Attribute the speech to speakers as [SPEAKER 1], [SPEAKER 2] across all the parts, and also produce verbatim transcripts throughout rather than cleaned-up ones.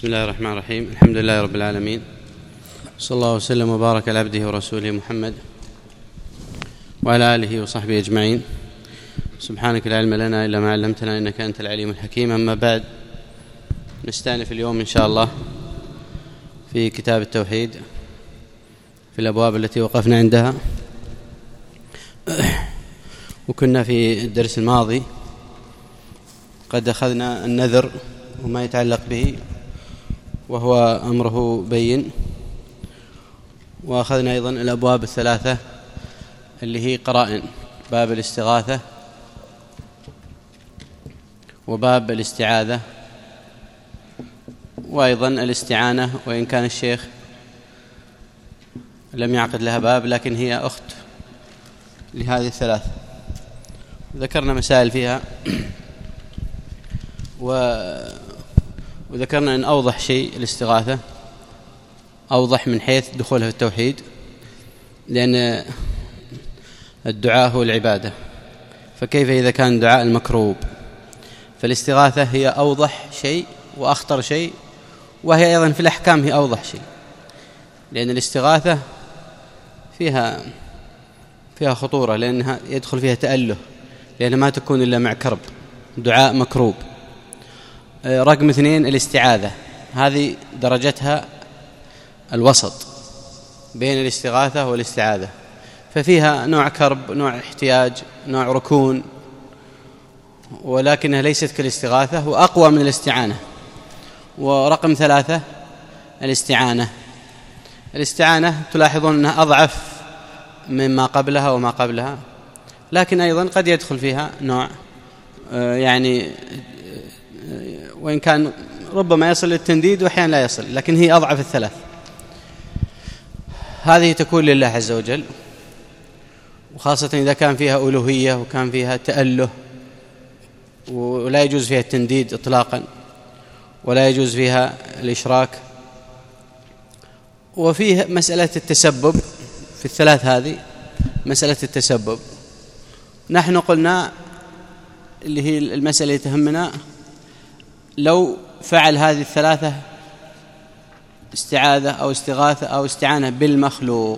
[SPEAKER 1] بسم الله الرحمن الرحيم. الحمد لله رب العالمين، صلى الله وسلم وبارك على عبده ورسوله محمد وعلى آله وصحبه أجمعين. سبحانك لا علم لنا إلا ما علمتنا إنك أنت العليم الحكيم. أما بعد، نستأنف اليوم إن شاء الله في كتاب التوحيد في الأبواب التي وقفنا عندها. وكنا في الدرس الماضي قد أخذنا النذر وما يتعلق به وهو أمره بين، وأخذنا أيضا الأبواب الثلاثة اللي هي قرائن: باب الاستغاثة وباب الاستعاذة وأيضا الاستعانة، وإن كان الشيخ لم يعقد لها باب لكن هي أخت لهذه الثلاث. ذكرنا مسائل فيها و... وذكرنا أن أوضح شيء الاستغاثة، أوضح من حيث دخولها في التوحيد، لأن الدعاء هو العبادة، فكيف إذا كان دعاء المكروب؟ فالاستغاثة هي أوضح شيء وأخطر شيء، وهي أيضا في الأحكام هي أوضح شيء، لأن الاستغاثة فيها فيها خطورة، لأنها يدخل فيها تأله، لأنها ما تكون إلا مع كرب، دعاء مكروب. رقم اثنين الاستعاذة، هذه درجتها الوسط بين الاستغاثة والاستعاذة، ففيها نوع كرب، نوع احتياج، نوع ركون، ولكنها ليست كالاستغاثة وأقوى من الاستعانة. ورقم ثلاثة الاستعانة. الاستعانة تلاحظون أنها أضعف مما قبلها وما قبلها، لكن أيضا قد يدخل فيها نوع يعني وإن كان ربما يصل للتنديد وأحيانا لا يصل، لكن هي أضعف الثلاث. هذه تكون لله عز وجل، وخاصة إذا كان فيها ألوهية وكان فيها تأله، ولا يجوز فيها التنديد إطلاقا، ولا يجوز فيها الإشراك. وفيه مسألة التسبب في الثلاث هذه، مسألة التسبب نحن قلنا اللي هي المسألة اللي تهمنا، لو فعل هذه الثلاثة استعاذة أو استغاثة أو استعانة بالمخلوق،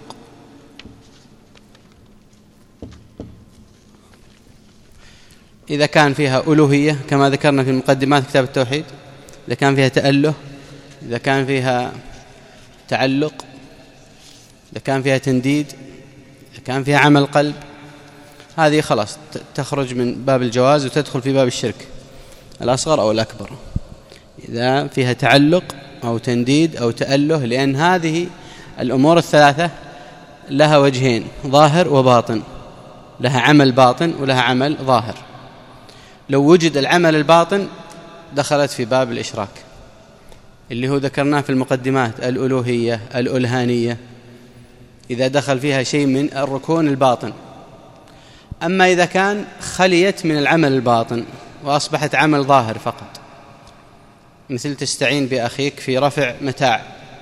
[SPEAKER 1] إذا كان فيها ألوهية كما ذكرنا في مقدمات كتاب التوحيد، إذا كان فيها تأله، إذا كان فيها تعلق، إذا كان فيها تنديد، إذا كان فيها عمل قلب، هذه خلاص تخرج من باب الجواز وتدخل في باب الشرك الأصغر أو الأكبر، إذا فيها تعلق أو تنديد أو تأله، لأن هذه الأمور الثلاثة لها وجهين: ظاهر وباطن، لها عمل باطن ولها عمل ظاهر. لو وجد العمل الباطن دخلت في باب الإشراك اللي هو ذكرناه في المقدمات: الألوهية، الألهانية، إذا دخل فيها شيء من الركون الباطن. أما إذا كان خليت من العمل الباطن وأصبحت عمل ظاهر فقط، مثل تستعين بأخيك في رفع متاع،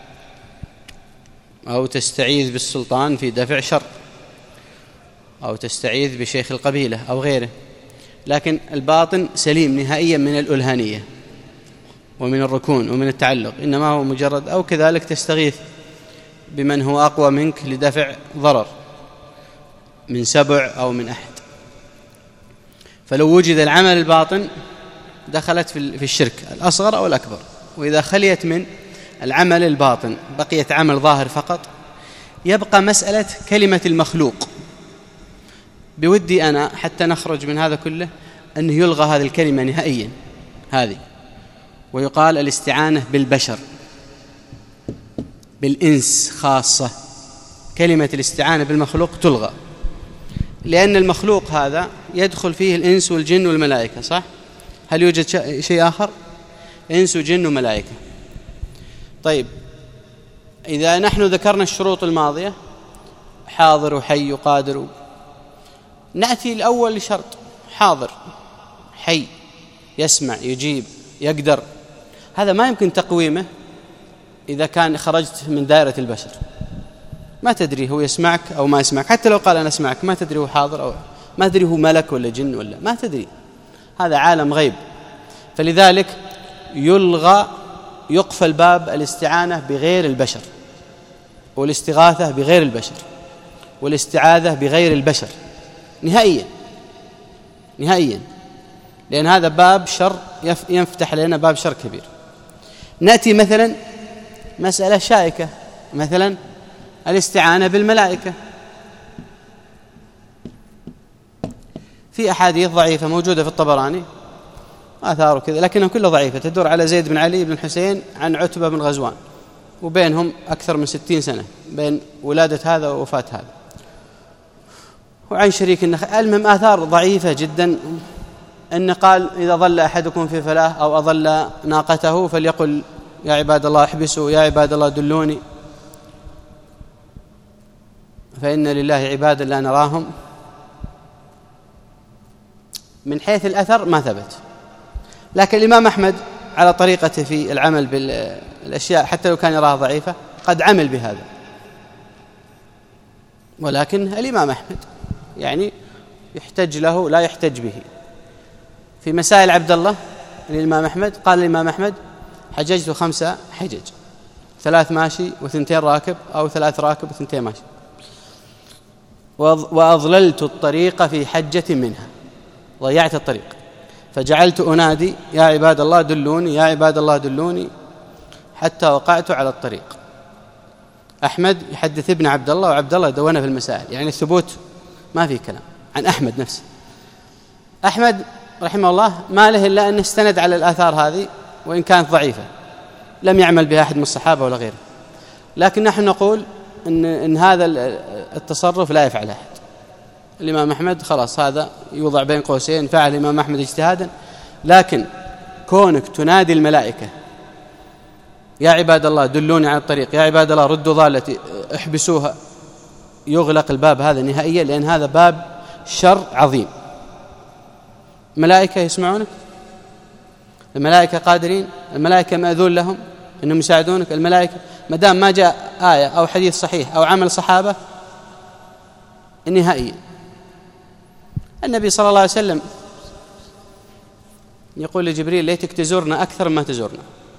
[SPEAKER 1] أو تستعيذ بالسلطان في دفع شر، أو تستعيذ بشيخ القبيلة أو غيره، لكن الباطن سليم نهائيا من الألهانية ومن الركون ومن التعلق، إنما هو مجرد، أو كذلك تستغيث بمن هو أقوى منك لدفع ضرر من سبع أو من أحد. فلو وجد العمل الباطن دخلت في الشرك الأصغر أو الأكبر. وإذا خليت من العمل الباطن بقيت عمل ظاهر فقط، يبقى مسألة كلمة المخلوق. بودي أنا حتى نخرج من هذا كله أن يلغى هذه الكلمة نهائيا هذه، ويقال الاستعانة بالبشر، بالإنس خاصة. كلمة الاستعانة بالمخلوق تلغى، لأن المخلوق هذا يدخل فيه الإنس والجن والملائكة، صح؟ هل يوجد شيء آخر؟ إنس وجن وملائكة. طيب، إذا نحن ذكرنا الشروط الماضية: حاضر وحي وقادر، نأتي الأول لشرط: حاضر، حي، يسمع، يجيب، يقدر. هذا ما يمكن تقويمه إذا كان خرجت من دائرة البشر، ما تدري هو يسمعك أو ما يسمعك. حتى لو قال أنا أسمعك، ما تدري هو حاضر أو ما تدري هو ملك ولا جن ولا ما تدري، هذا عالم غيب. فلذلك يلغى يقفل باب الاستعانة بغير البشر، والاستغاثة بغير البشر، والاستعاذة بغير البشر نهائيا نهائيا، لأن هذا باب شر يفتح لنا باب شر كبير. نأتي مثلا مسألة شائكة، مثلا الاستعانة بالملائكة. في أحاديث ضعيفة موجودة في الطبراني آثار كذا، لكنها كلها ضعيفة، تدور على زيد بن علي بن الحسين عن عتبة بن غزوان، وبينهم أكثر من ستين سنة بين ولادة هذا ووفاة هذا، وعن شريك النخ. المهم آثار ضعيفة جدا، أن قال إذا ظل أحدكم في فلاة أو أظل ناقته فليقل يا عباد الله احبسوا، يا عباد الله دلوني، فإن لله عبادا لا نراهم. من حيث الأثر ما ثبت، لكن الإمام أحمد على طريقته في العمل بالأشياء حتى لو كان يراها ضعيفة قد عمل بهذا. ولكن الإمام أحمد يعني يحتج له لا يحتج به. في مسائل عبد الله الإمام أحمد قال الإمام أحمد حججت خمسة حجج، ثلاث ماشي وثنتين راكب، أو ثلاث راكب وثنتين ماشي، وأضللت الطريق في حجة منها، ضيعت الطريق، فجعلت أنادي يا عباد الله دلوني، يا عباد الله دلوني، حتى وقعت على الطريق. أحمد يحدث ابن عبد الله، وعبد الله دونه في المسائل، يعني الثبوت ما في كلام عن أحمد نفسه. أحمد رحمه الله ما له إلا أن استند على الآثار هذه، وإن كانت ضعيفة لم يعمل بها أحد من الصحابة ولا غيره، لكن نحن نقول إن, إن هذا التصرف لا يفعل أحد. الإمام أحمد خلاص هذا يوضع بين قوسين، فعل الإمام أحمد اجتهادا، لكن كونك تنادي الملائكة يا عباد الله دلوني على الطريق، يا عباد الله ردوا ضالتي احبسوها، يغلق الباب هذا نهائيا، لأن هذا باب شر عظيم. الملائكة يسمعونك، الملائكة قادرين، الملائكة مأذون لهم أنهم يساعدونك، الملائكة ما دام ما جاء آية أو حديث صحيح أو عمل صحابة نهائيا. النبي صلى الله عليه وسلم يقول لجبريل ليتك تزورنا أكثر مما تزورنا،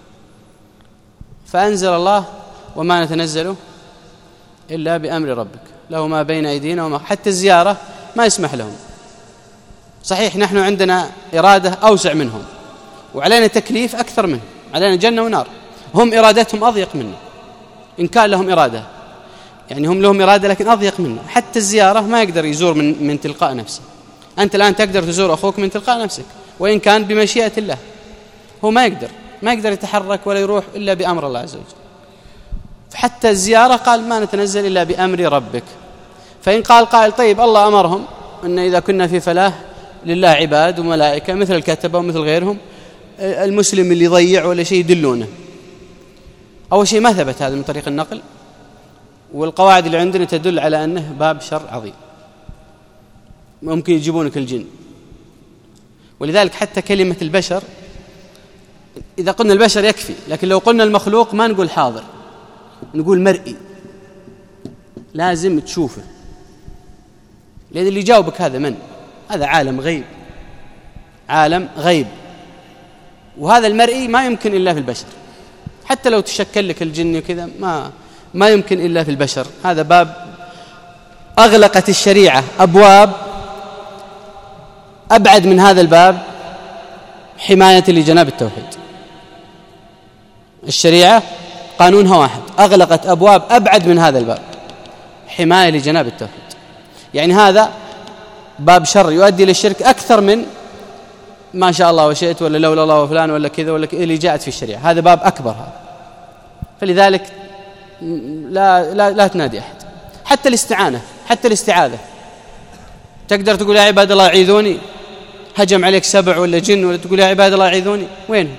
[SPEAKER 1] فأنزل الله وما نتنزل إلا بأمر ربك له ما بين أيدينا وما، حتى الزيارة ما يسمح لهم. صحيح نحن عندنا إرادة أوسع منهم، وعلينا تكليف أكثر منهم، علينا جنة ونار، هم إرادتهم أضيق منا، إن كان لهم إرادة يعني هم لهم إرادة لكن أضيق منا. حتى الزيارة ما يقدر يزور من, من تلقاء نفسه. أنت الآن تقدر تزور أخوك من تلقاء نفسك، وإن كان بمشيئة الله، هو ما يقدر ما يقدر يتحرك ولا يروح إلا بأمر الله عز وجل. حتى الزيارة قال ما نتنزل إلا بأمر ربك. فإن قال قائل طيب الله أمرهم أن إذا كنا في فلاة لله عباد وملائكة مثل الكتبة ومثل غيرهم، المسلم اللي يضيع ولا شيء يدلونه. أول شيء ما ثبت هذا من طريق النقل، والقواعد اللي عندنا تدل على أنه باب شر عظيم، ممكن يجيبونك الجن. ولذلك حتى كلمة البشر إذا قلنا البشر يكفي، لكن لو قلنا المخلوق ما نقول حاضر، نقول مرئي، لازم تشوفه، لأن اللي يجاوبك هذا من؟ هذا عالم غيب، عالم غيب، وهذا المرئي ما يمكن إلا في البشر. حتى لو تشكل لك الجن وكذا ما ما يمكن إلا في البشر. هذا باب أغلقت الشريعة أبواب أبعد من هذا الباب حماية لجناب التوحيد. الشريعة قانونها واحد، أغلقت أبواب أبعد من هذا الباب حماية لجناب التوحيد. يعني هذا باب شر يؤدي للشرك أكثر من ما شاء الله وشئت ولا لولا الله وفلان ولا كذا ولا كذا اللي جاءت في الشريعة. هذا باب أكبر هذا. فلذلك لا, لا, لا تنادي أحد. حتى الاستعانة، حتى الاستعاذة تقدر تقول يا عباد الله عيذوني، هجم عليك سبع ولا جن، ولا تقول يا عباد الله عيذوني، وين؟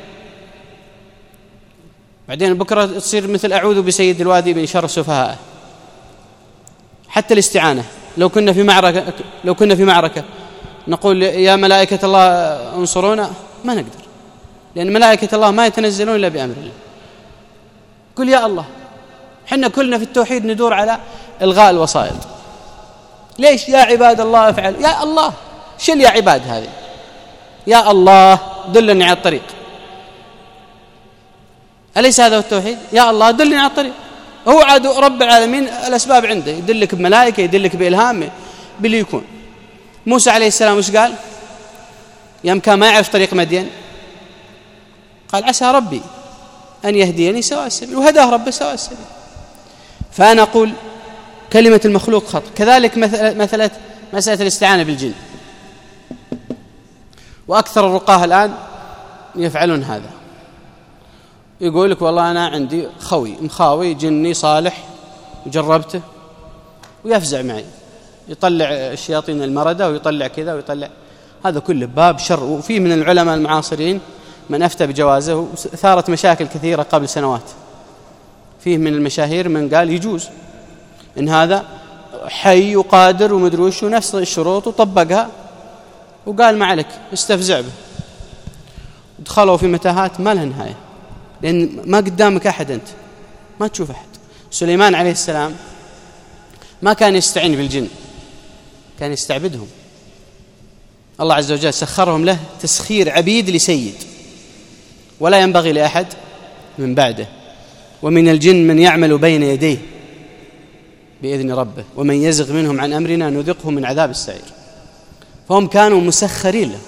[SPEAKER 1] بعدين بكرة تصير مثل أعوذ بسيد الوادي من شر السفهاء. حتى الاستعانة لو كنا في معركة لو كنا في معركة نقول يا ملائكة الله انصرونا، ما نقدر، لأن ملائكة الله ما يتنزلون إلا بأمر الله. قل يا الله. حنا كلنا في التوحيد ندور على إلغاء الوسائط. ليش؟ يا عباد الله افعل، يا الله شل يا عباد هذه، يا الله دلني على الطريق. أليس هذا هو التوحيد؟ يا الله دلني على الطريق. هو عاد رب العالمين الأسباب عنده، يدلك بملائكة، يدلك بإلهام باللي يكون. موسى عليه السلام وش قال يوم كان ما يعرف طريق مدين؟ قال عسى ربي أن يهديني سواء السبيل، وهداه ربه سواء السبيل. فأنا أقول كلمة المخلوق خطأ. كذلك مثلت مسألة الاستعانة بالجن، وأكثر الرقاه الآن يفعلون هذا. يقول لك والله أنا عندي خوي مخاوي جني صالح وجربته ويفزع معي، يطلع الشياطين المردة ويطلع كذا ويطلع. هذا كله باب شر. وفي من العلماء المعاصرين من أفتى بجوازه، ثارت مشاكل كثيرة قبل سنوات. فيه من المشاهير من قال يجوز إن هذا حي وقادر ومدروش ونفس الشروط، وطبقها وقال ما عليك استفزع به. دخلوا في متاهات ما لها نهاية، لأن ما قدامك أحد، أنت ما تشوف أحد. سليمان عليه السلام ما كان يستعين بالجن، كان يستعبدهم. الله عز وجل سخرهم له تسخير عبيد لسيد، ولا ينبغي لأحد من بعده. ومن الجن من يعمل بين يديه بإذن ربه، ومن يزغ منهم عن أمرنا نذقه من عذاب السعير. فهم كانوا مسخرين له،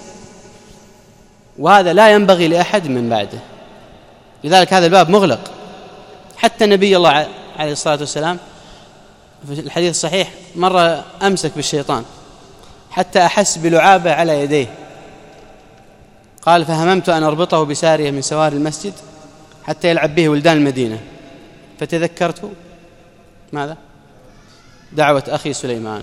[SPEAKER 1] وهذا لا ينبغي لأحد من بعده. لذلك هذا الباب مغلق. حتى نبي الله عليه الصلاة والسلام في الحديث الصحيح مرة أمسك بالشيطان حتى أحس بلعابة على يديه، قال فهممت أن أربطه بسارية من سوار المسجد حتى يلعب به ولدان المدينة، فتذكرت ماذا؟ دعوة أخي سليمان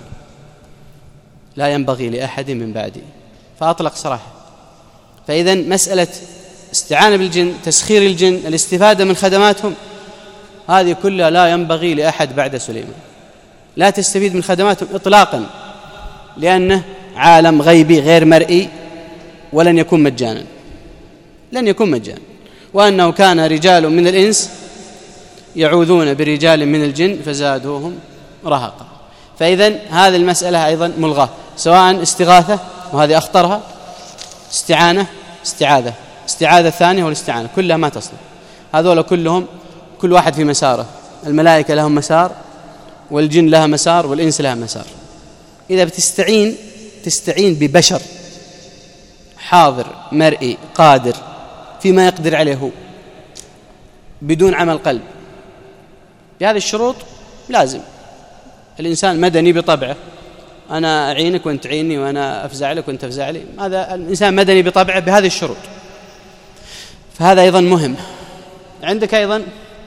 [SPEAKER 1] لا ينبغي لأحد من بعدي، فأطلق صراحة. فإذا مسألة استعانة بالجن، تسخير الجن، الاستفادة من خدماتهم، هذه كلها لا ينبغي لأحد بعد سليمان. لا تستفيد من خدماتهم إطلاقا، لأنه عالم غيبي غير مرئي، ولن يكون مجانا، لن يكون مجانا. وأنه كان رجال من الإنس يعوذون برجال من الجن فزادوهم رهقا. فإذن هذه المسألة أيضا ملغاة، سواء استغاثة وهذه أخطرها، استعانة، استعاذة، استعاذة الثانية والاستعانة كلها ما تصلح. هذول كلهم كل واحد في مساره، الملائكة لهم مسار، والجن لها مسار، والإنس لها مسار. إذا بتستعين تستعين ببشر حاضر مرئي قادر فيما يقدر عليه هو، بدون عمل قلب. بهذه الشروط لازم الإنسان مدني بطبعه، أنا أعينك وأنت تعيني، وأنا أفزع لك وأنت تفزع لي. هذا الإنسان مدني بطبعه بهذه الشروط. فهذا أيضا مهم. عندك أيضا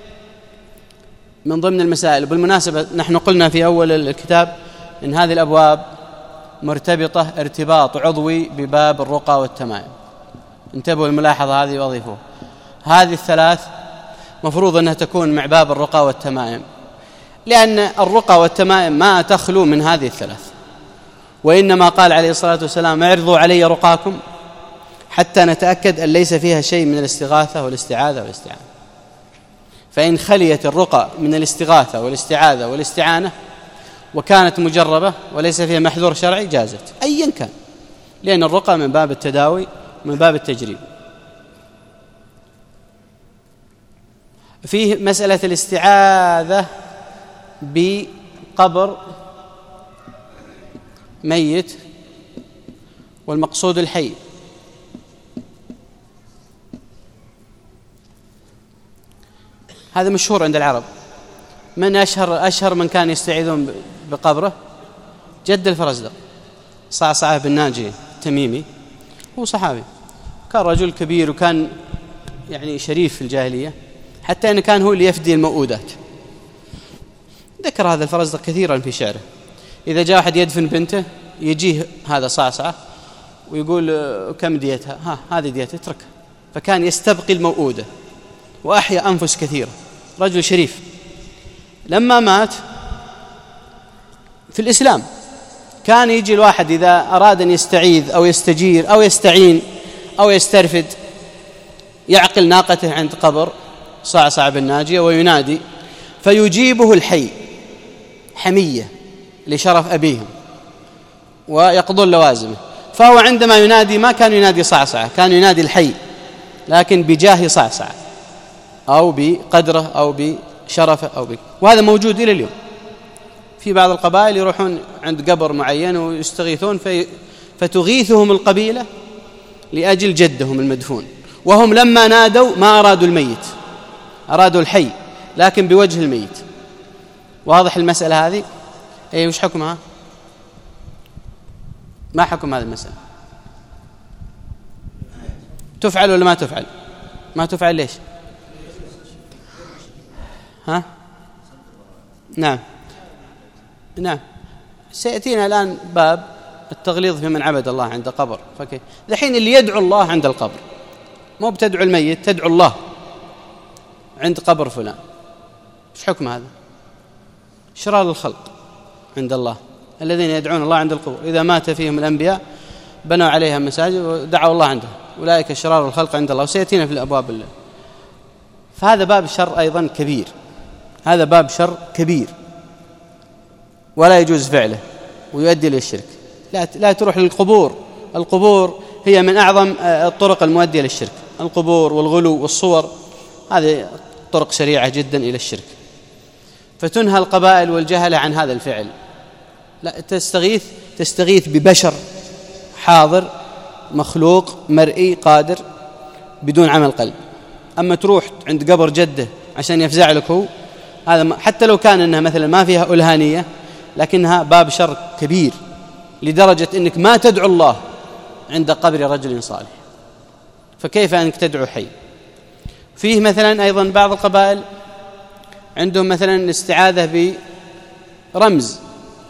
[SPEAKER 1] من ضمن المسائل، بالمناسبة نحن قلنا في أول الكتاب إن هذه الأبواب مرتبطة ارتباط عضوي بباب الرقى والتمائم. انتبهوا الملاحظة هذه وأضيفوها. هذه الثلاث مفروض أنها تكون مع باب الرقى والتمائم، لأن الرقى والتمائم ما تخلو من هذه الثلاث. وإنما قال عليه الصلاة والسلام اعرضوا علي رقاكم حتى نتأكد أن ليس فيها شيء من الاستغاثة والاستعاذة والاستعانة. فإن خليت الرقى من الاستغاثة والاستعاذة والاستعانة وكانت مجربة وليس فيها محذور شرعي جازت أيا كان، لأن الرقى من باب التداوي من باب التجريب. فيه مسألة الاستعاذة بقبر ميت والمقصود الحي. هذا مشهور عند العرب. من أشهر أشهر من كان يستعيذون بقبره؟ جد الفرزدق صعصعة بن ناجي التميمي، هو صحابي، كان رجل كبير وكان يعني شريف في الجاهلية، حتى أنه كان هو اللي يفدي المؤودات. ذكر هذا الفرزدق كثيرا في شعره. إذا جاء أحد يدفن بنته يجيه هذا صعصعة ويقول كم ديتها؟ ها هذه ديتها، اتركها. فكان يستبقي المؤودة وأحيا أنفس كثيرة. رجل شريف. لما مات في الإسلام كان يجي الواحد إذا أراد أن يستعيذ أو يستجير أو يستعين أو يسترفد يعقل ناقته عند قبر صعصع بن ناجية وينادي فيجيبه الحي حمية لشرف أبيهم ويقضون لوازمه. فهو عندما ينادي ما كان ينادي صعصع، كان ينادي الحي، لكن بجاه صعصع. أو بقدره أو بشرفه أو ب... وهذا موجود إلى اليوم. في بعض القبائل يروحون عند قبر معين ويستغيثون في... فتغيثهم القبيلة لأجل جدهم المدفون، وهم لما نادوا ما أرادوا الميت، أرادوا الحي لكن بوجه الميت. واضح المسألة هذه؟ أي وش حكمها؟ ما حكم هذه المسألة؟ تفعل ولا ما تفعل؟ ما تفعل ليش؟ ها؟ نعم نعم. سيأتينا الآن باب التغليظ في من عبد الله عند قبر. فكي الحين اللي يدعو الله عند القبر، مو بتدعو الميت، تدعو الله عند قبر فلان، ايش حكم هذا؟ شرار الخلق عند الله الذين يدعون الله عند القبور، إذا مات فيهم الأنبياء بنوا عليها مساجد ودعوا الله عنده، أولئك شرار الخلق عند الله. وسيأتينا في الأبواب الله. فهذا باب شر أيضا كبير، هذا باب شر كبير ولا يجوز فعله ويؤدي للشرك. لا لا تروح للقبور، القبور هي من أعظم الطرق المؤدية للشرك، القبور والغلو والصور هذه طرق سريعة جدا إلى الشرك. فتنهى القبائل والجهلة عن هذا الفعل. لا تستغيث تستغيث ببشر حاضر مخلوق مرئي قادر بدون عمل قلب. أما تروح عند قبر جده عشان يفزع لك هو، هذا حتى لو كان أنها مثلا ما فيها ألهانية لكنها باب شر كبير لدرجة أنك ما تدعو الله عند قبر رجل صالح، فكيف أنك تدعو حي؟ فيه مثلا أيضا بعض القبائل عندهم مثلا الاستعاذة برمز،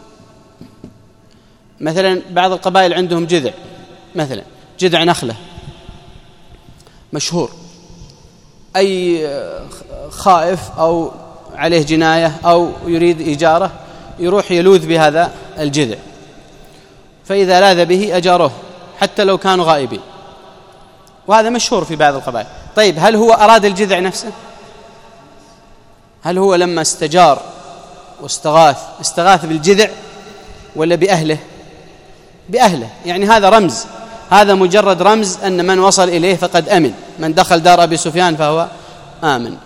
[SPEAKER 1] مثلا بعض القبائل عندهم جذع، مثلا جذع نخلة مشهور، أي خائف أو عليه جناية أو يريد إيجاره يروح يلوذ بهذا الجذع، فإذا لاذ به أجاره حتى لو كانوا غائبين، وهذا مشهور في بعض القبائل. طيب هل هو أراد الجذع نفسه؟ هل هو لما استجار واستغاث استغاث بالجذع ولا بأهله؟ بأهله، يعني هذا رمز، هذا مجرد رمز أن من وصل إليه فقد أمن، من دخل دار أبي سفيان فهو آمن.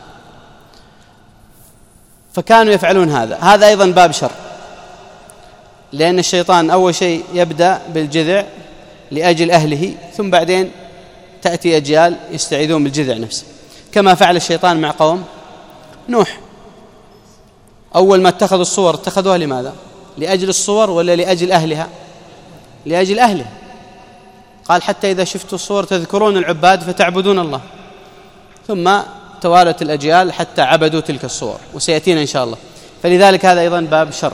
[SPEAKER 1] فكانوا يفعلون هذا. هذا أيضا باب شر، لأن الشيطان أول شيء يبدأ بالجذع لأجل أهله، ثم بعدين تأتي أجيال يستعيذون بالجذع نفسه، كما فعل الشيطان مع قوم نوح. أول ما اتخذوا الصور اتخذوها لماذا؟ لأجل الصور ولا لأجل أهلها؟ لأجل أهله. قال حتى إذا شفتوا الصور تذكرون العباد فتعبدون الله، ثم توالت الأجيال حتى عبدوا تلك الصور، وسيأتينا إن شاء الله. فلذلك هذا أيضا باب شر.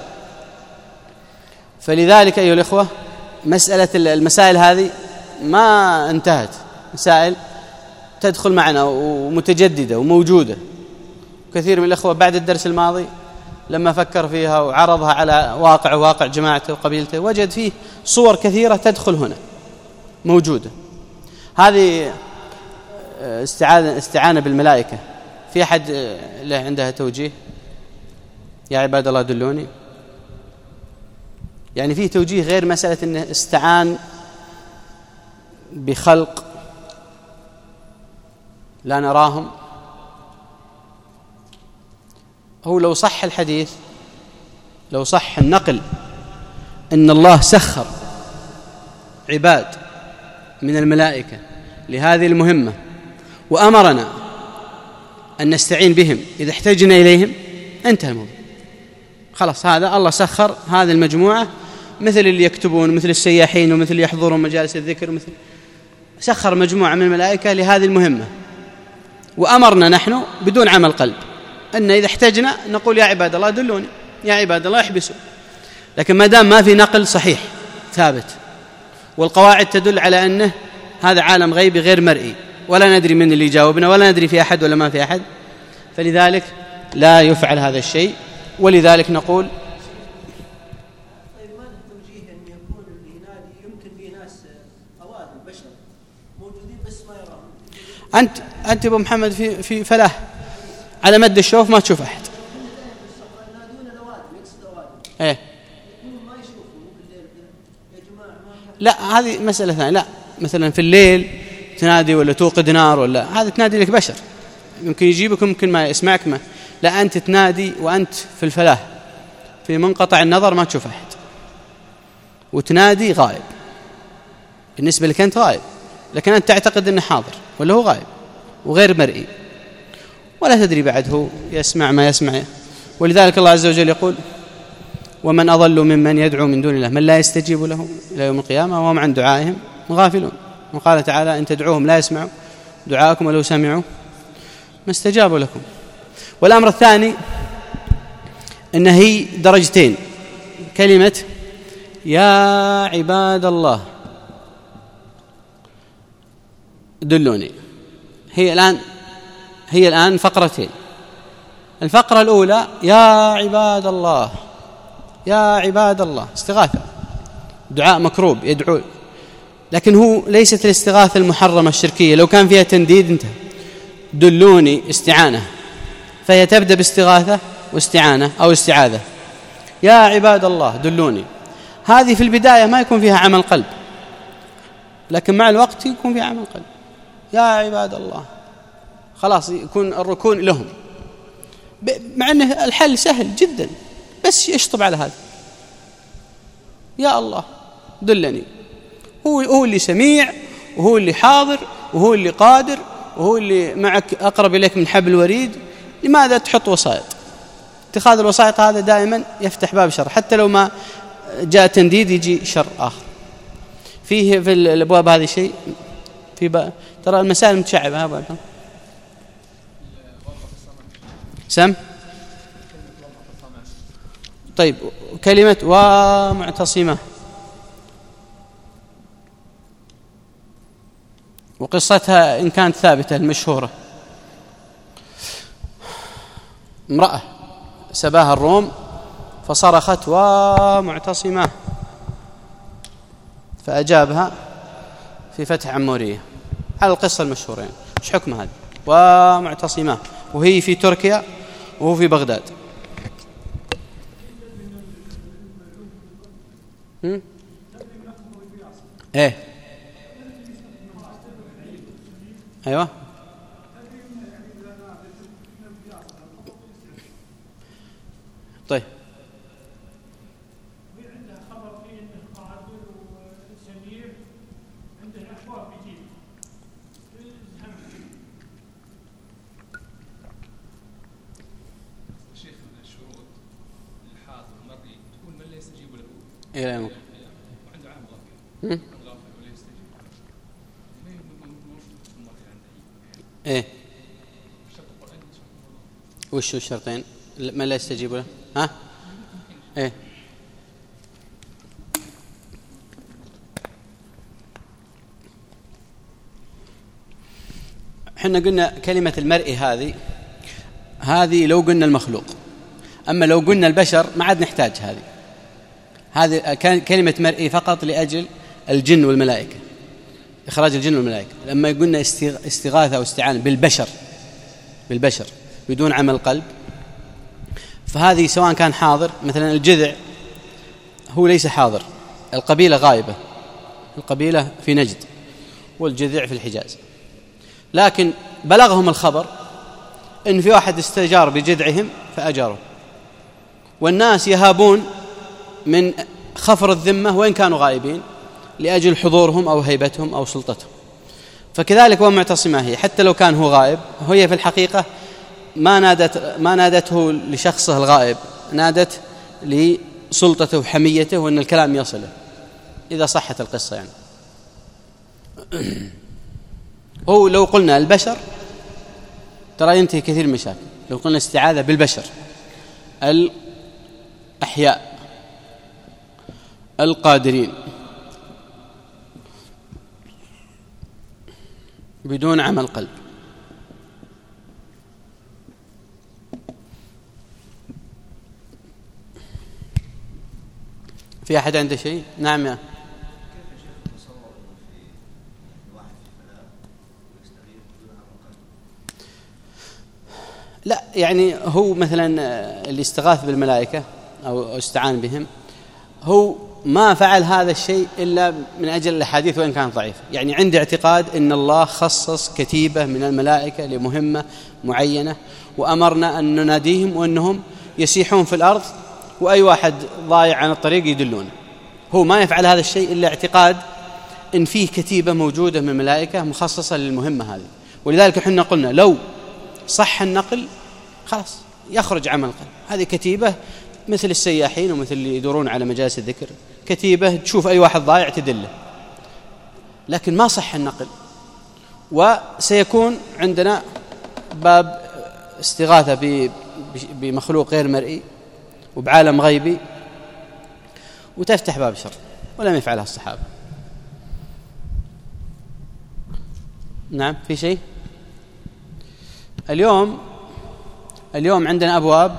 [SPEAKER 1] فلذلك أيها الإخوة مسألة المسائل هذه ما انتهت، مسائل تدخل معنا ومتجددة وموجودة. كثير من الإخوة بعد الدرس الماضي لما فكر فيها وعرضها على واقع واقع جماعته وقبيلته وجد فيه صور كثيرة تدخل هنا موجودة. هذه استعانة, استعانة بالملائكة. في أحد له عندها توجيه؟ يا عباد الله دلوني. يعني فيه توجيه غير مسألة أنه استعان بخلق لا نراهم. هو لو صح الحديث، لو صح النقل أن الله سخر عباد من الملائكة لهذه المهمة وأمرنا أن نستعين بهم إذا احتجنا إليهم، انتهى الموضوع خلاص. هذا الله سخر هذه المجموعة، مثل اللي يكتبون، مثل السياحين، ومثل اللي يحضرون مجالس الذكر، مثل سخر مجموعة من الملائكة لهذه المهمة، وأمرنا نحن بدون عمل قلب أن إذا احتجنا نقول يا عباد الله دلوني، يا عباد الله احبسوا. لكن ما دام ما في نقل صحيح ثابت، والقواعد تدل على أنه هذا عالم غيبي غير مرئي، ولا ندري من اللي يجاوبنا، ولا ندري في أحد ولا ما في أحد، فلذلك لا يفعل هذا الشيء. ولذلك نقول
[SPEAKER 2] طيب ما التوجيه أن يكون اللي ينادي يمكن به ناس أوادم بشر موجودين بس ما يراهم؟
[SPEAKER 1] أنت أنت أبو محمد في في فلاح على مد الشوف ما تشوف أحد. إيه لا، هذه مسألة ثانية. لا مثلا في الليل تنادي ولا توقد نار ولا هذا تنادي لك بشر، يمكن يجيبك يمكن ما يسمعك ما. لا أنت تنادي وأنت في الفلاح في منقطع النظر ما تشوف أحد، وتنادي غائب، بالنسبة لك أنت غائب، لكن أنت تعتقد أنه حاضر ولا هو غائب وغير مرئي، ولا تدري بعد هو يسمع ما يسمع. ولذلك الله عز وجل يقول: ومن أضل ممن يدعو من دون الله من لا يستجيب له إلى يوم القيامة وهم عن دعائهم غافلون. وقال تعالى: إن تدعوهم لا يسمعوا دعاءكم ولو سمعوا ما استجابوا لكم. والأمر الثاني إن هي درجتين، كلمة يا عباد الله دلوني، هي الآن هي الآن فقرتين. الفقرة الأولى يا عباد الله، يا عباد الله استغاثة، دعاء مكروب يدعو، لكن هو ليست الاستغاثة المحرمة الشركية، لو كان فيها تنديد انت دلوني استعانة، فهي تبدأ باستغاثة واستعانة أو استعاذة. يا عباد الله دلوني، هذه في البداية ما يكون فيها عمل قلب، لكن مع الوقت يكون فيها عمل قلب. يا عباد الله خلاص يكون الركون لهم، مع أنه الحل سهل جدا، بس يشطب على هذا. يا الله دلني، هو هو اللي سميع وهو اللي حاضر وهو اللي قادر وهو اللي معك أقرب إليك من حبل الوريد. لماذا تحط وسائط؟ اتخاذ الوسائط هذا دائما يفتح باب شر، حتى لو ما جاء تنديد يجي شر آخر. فيه في الأبواب هذه شيء في بقى. ترى المسائل متشعبة. ها سم طيب كلمة ومعتصمة، وقصتها إن كانت ثابتة المشهورة، امرأة سباها الروم فصرخت ومعتصمة، فأجابها في فتح عمورية على القصة المشهورة. يعني ايش حكم هذا ومعتصمة وهي في تركيا وهو في بغداد؟ هم؟ ايه ايوه طيب إيه عنده عام غافل ولا يستجيب إيه وش الشرطين ما لا يستجيب له؟ ها إيه حنا قلنا كلمة المرئي هذه هذه لو قلنا المخلوق، أما لو قلنا البشر ما عاد نحتاج هذه. هذه كلمة مرئي فقط لأجل الجن والملائكة، إخراج الجن والملائكة. لما قلنا استغاثة أو استعانة بالبشر بالبشر بدون عمل قلب، فهذه سواء كان حاضر، مثلا الجذع هو ليس حاضر، القبيلة غائبة، القبيلة في نجد والجذع في الحجاز، لكن بلغهم الخبر إن في واحد استجار بجذعهم فأجاروا، والناس يهابون من خفر الذمة وإن كانوا غائبين لأجل حضورهم أو هيبتهم أو سلطتهم. فكذلك ومعتصمة هي، حتى لو كان هو غائب، هي في الحقيقة ما نادت ما نادته لشخصه الغائب، نادت لسلطته وحميته وأن الكلام يصله إذا صحت القصة. يعني هو لو قلنا البشر ترى ينتهي كثير مشاكل. لو قلنا استعاذة بالبشر الأحياء القادرين بدون عمل قلب، في أحد عنده شيء؟ نعم يا لا، يعني هو مثلا اللي استغاث بالملائكة أو استعان بهم، هو ما فعل هذا الشيء إلا من أجل الأحاديث وإن كانت ضعيفة. يعني عندي اعتقاد أن الله خصص كتيبة من الملائكة لمهمة معينة، وأمرنا أن نناديهم وأنهم يسيحون في الأرض، وأي واحد ضايع عن الطريق يدلونه. هو ما يفعل هذا الشيء إلا اعتقاد إن فيه كتيبة موجودة من الملائكة مخصصة للمهمة هذه. ولذلك حنا قلنا لو صح النقل خلاص يخرج عمل القلب. هذه كتيبة مثل السياحين ومثل اللي يدورون على مجالس الذكر، كتيبة تشوف أي واحد ضايع تدله، لكن ما صح النقل. وسيكون عندنا باب استغاثة بمخلوق غير مرئي وبعالم غيبي، وتفتح باب شر، ولم يفعلها الصحابة. نعم. في شيء اليوم اليوم عندنا أبواب.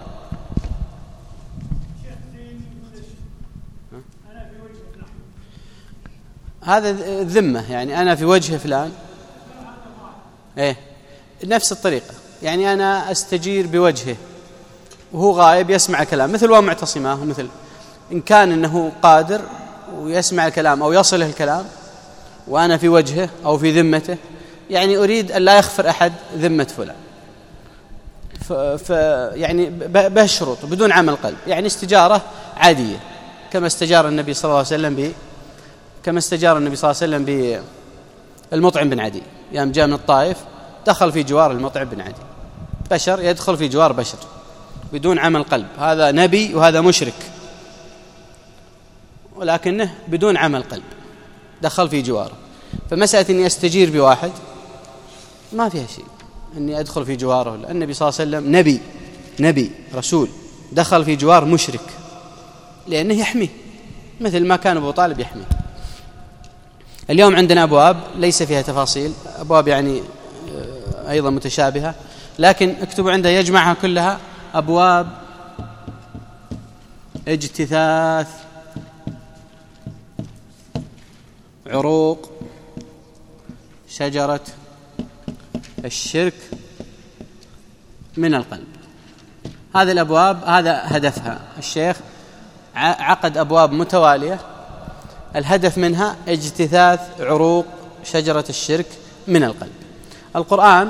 [SPEAKER 1] هذا الذمة، يعني أنا في وجه فلان، إيه نفس الطريقة. يعني أنا أستجير بوجهه وهو غائب يسمع كلام، مثل ومعتصماه، ومثل إن كان أنه قادر ويسمع الكلام أو يصله الكلام وأنا في وجهه أو في ذمته، يعني أريد أن لا يخفر أحد ذمة فلان، ف... ف... يعني بشروط بدون عمل قلب، يعني استجارة عادية كما استجار النبي صلى الله عليه وسلم ب كما استجار النبي صلى الله عليه وسلم بالمطعم بن عدي. يوم جاء من الطائف دخل في جوار المطعم بن عدي، بشر يدخل في جوار بشر بدون عمل قلب، هذا نبي وهذا مشرك، ولكنه بدون عمل قلب دخل في جواره. فمسألة أني أستجير بواحد ما فيها شيء، أني أدخل في جواره. النبي صلى الله عليه وسلم نبي نبي رسول دخل في جوار مشرك لأنه يحميه، مثل ما كان أبو طالب يحميه. اليوم عندنا أبواب ليس فيها تفاصيل، أبواب يعني أيضا متشابهة، لكن اكتبوا عندها يجمعها كلها: أبواب اجتثاث عروق شجرة الشرك من القلب. هذه الأبواب هذا هدفها. الشيخ عقد أبواب متوالية، الهدف منها اجتثاث عروق شجرة الشرك من القلب. القرآن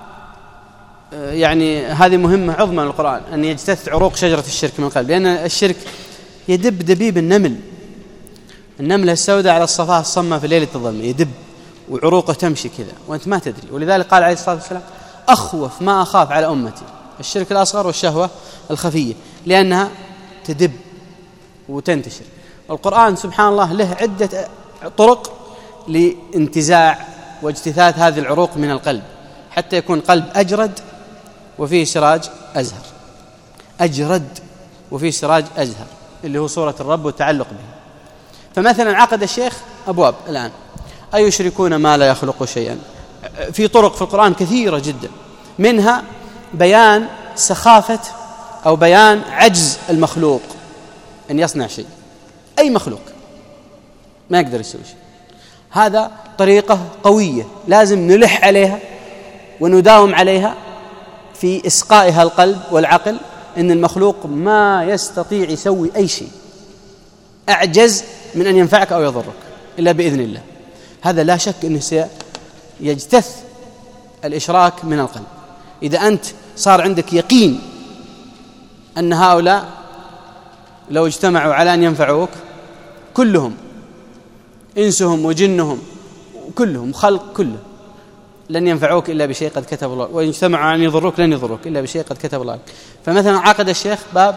[SPEAKER 1] يعني هذه مهمة عظمى للقرآن، أن يجتث عروق شجرة الشرك من القلب، لأن الشرك يدب دبيب النمل، النملة السوداء على الصفاء الصمة في ليلة الظلمة، يدب وعروقه تمشي كذا وأنت ما تدري. ولذلك قال عليه الصلاة والسلام: أخوف ما أخاف على أمتي الشرك الأصغر والشهوة الخفية، لأنها تدب وتنتشر. والقرآن سبحان الله له عدة طرق لانتزاع واجتثاث هذه العروق من القلب، حتى يكون قلب أجرد وفيه سراج أزهر، أجرد وفيه سراج أزهر، اللي هو صورة الرب والتعلق به. فمثلا عقد الشيخ أبواب الآن: أيشركون ما لا يخلق شيئا. في طرق في القرآن كثيرة جدا، منها بيان سخافة أو بيان عجز المخلوق أن يصنع شيء، أي مخلوق ما يقدر يسوي شيء. هذا طريقة قوية لازم نلح عليها ونداوم عليها في إسقائها القلب والعقل، إن المخلوق ما يستطيع يسوي أي شيء، أعجز من أن ينفعك أو يضرك إلا بإذن الله. هذا لا شك أنه سيجتث الإشراك من القلب. إذا أنت صار عندك يقين أن هؤلاء لو اجتمعوا على أن ينفعوك كلهم، إنسهم وجنهم كلهم خلق كله، لن ينفعوك إلا بشيء قد كتب الله، وإن اجتمعوا على أن يضروك لن يضروك إلا بشيء قد كتب الله. فمثلا عقد الشيخ باب: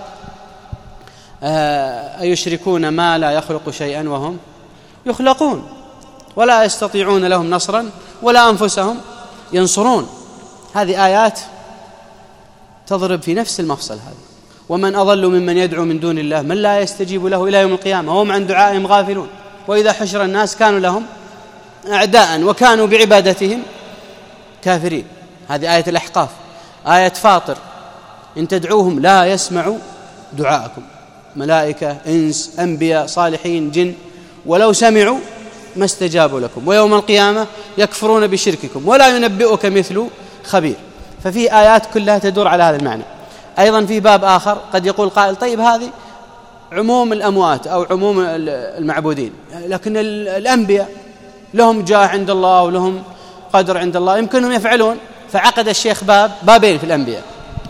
[SPEAKER 1] أيشركون ما لا يخلق شيئا وهم يخلقون ولا يستطيعون لهم نصرا ولا أنفسهم ينصرون. هذه آيات تضرب في نفس المفصل هذا. ومن أضل ممن يدعو من دون الله من لا يستجيب له إلى يوم القيامة وهم عن دعائهم غافلون وإذا حشر الناس كانوا لهم أعداء وكانوا بعبادتهم كافرين. هذه آية الأحقاف. آية فاطر: إن تدعوهم لا يسمعوا دعاءكم، ملائكة إنس أنبياء صالحين جن، ولو سمعوا ما استجابوا لكم ويوم القيامة يكفرون بشرككم ولا ينبئك مثل خبير. ففي آيات كلها تدور على هذا المعنى. أيضا في باب آخر قد يقول قائل: طيب هذه عموم الأموات أو عموم المعبودين، لكن الأنبياء لهم جاه عند الله ولهم قدر عند الله يمكنهم يفعلون. فعقد الشيخ باب بابين في الأنبياء،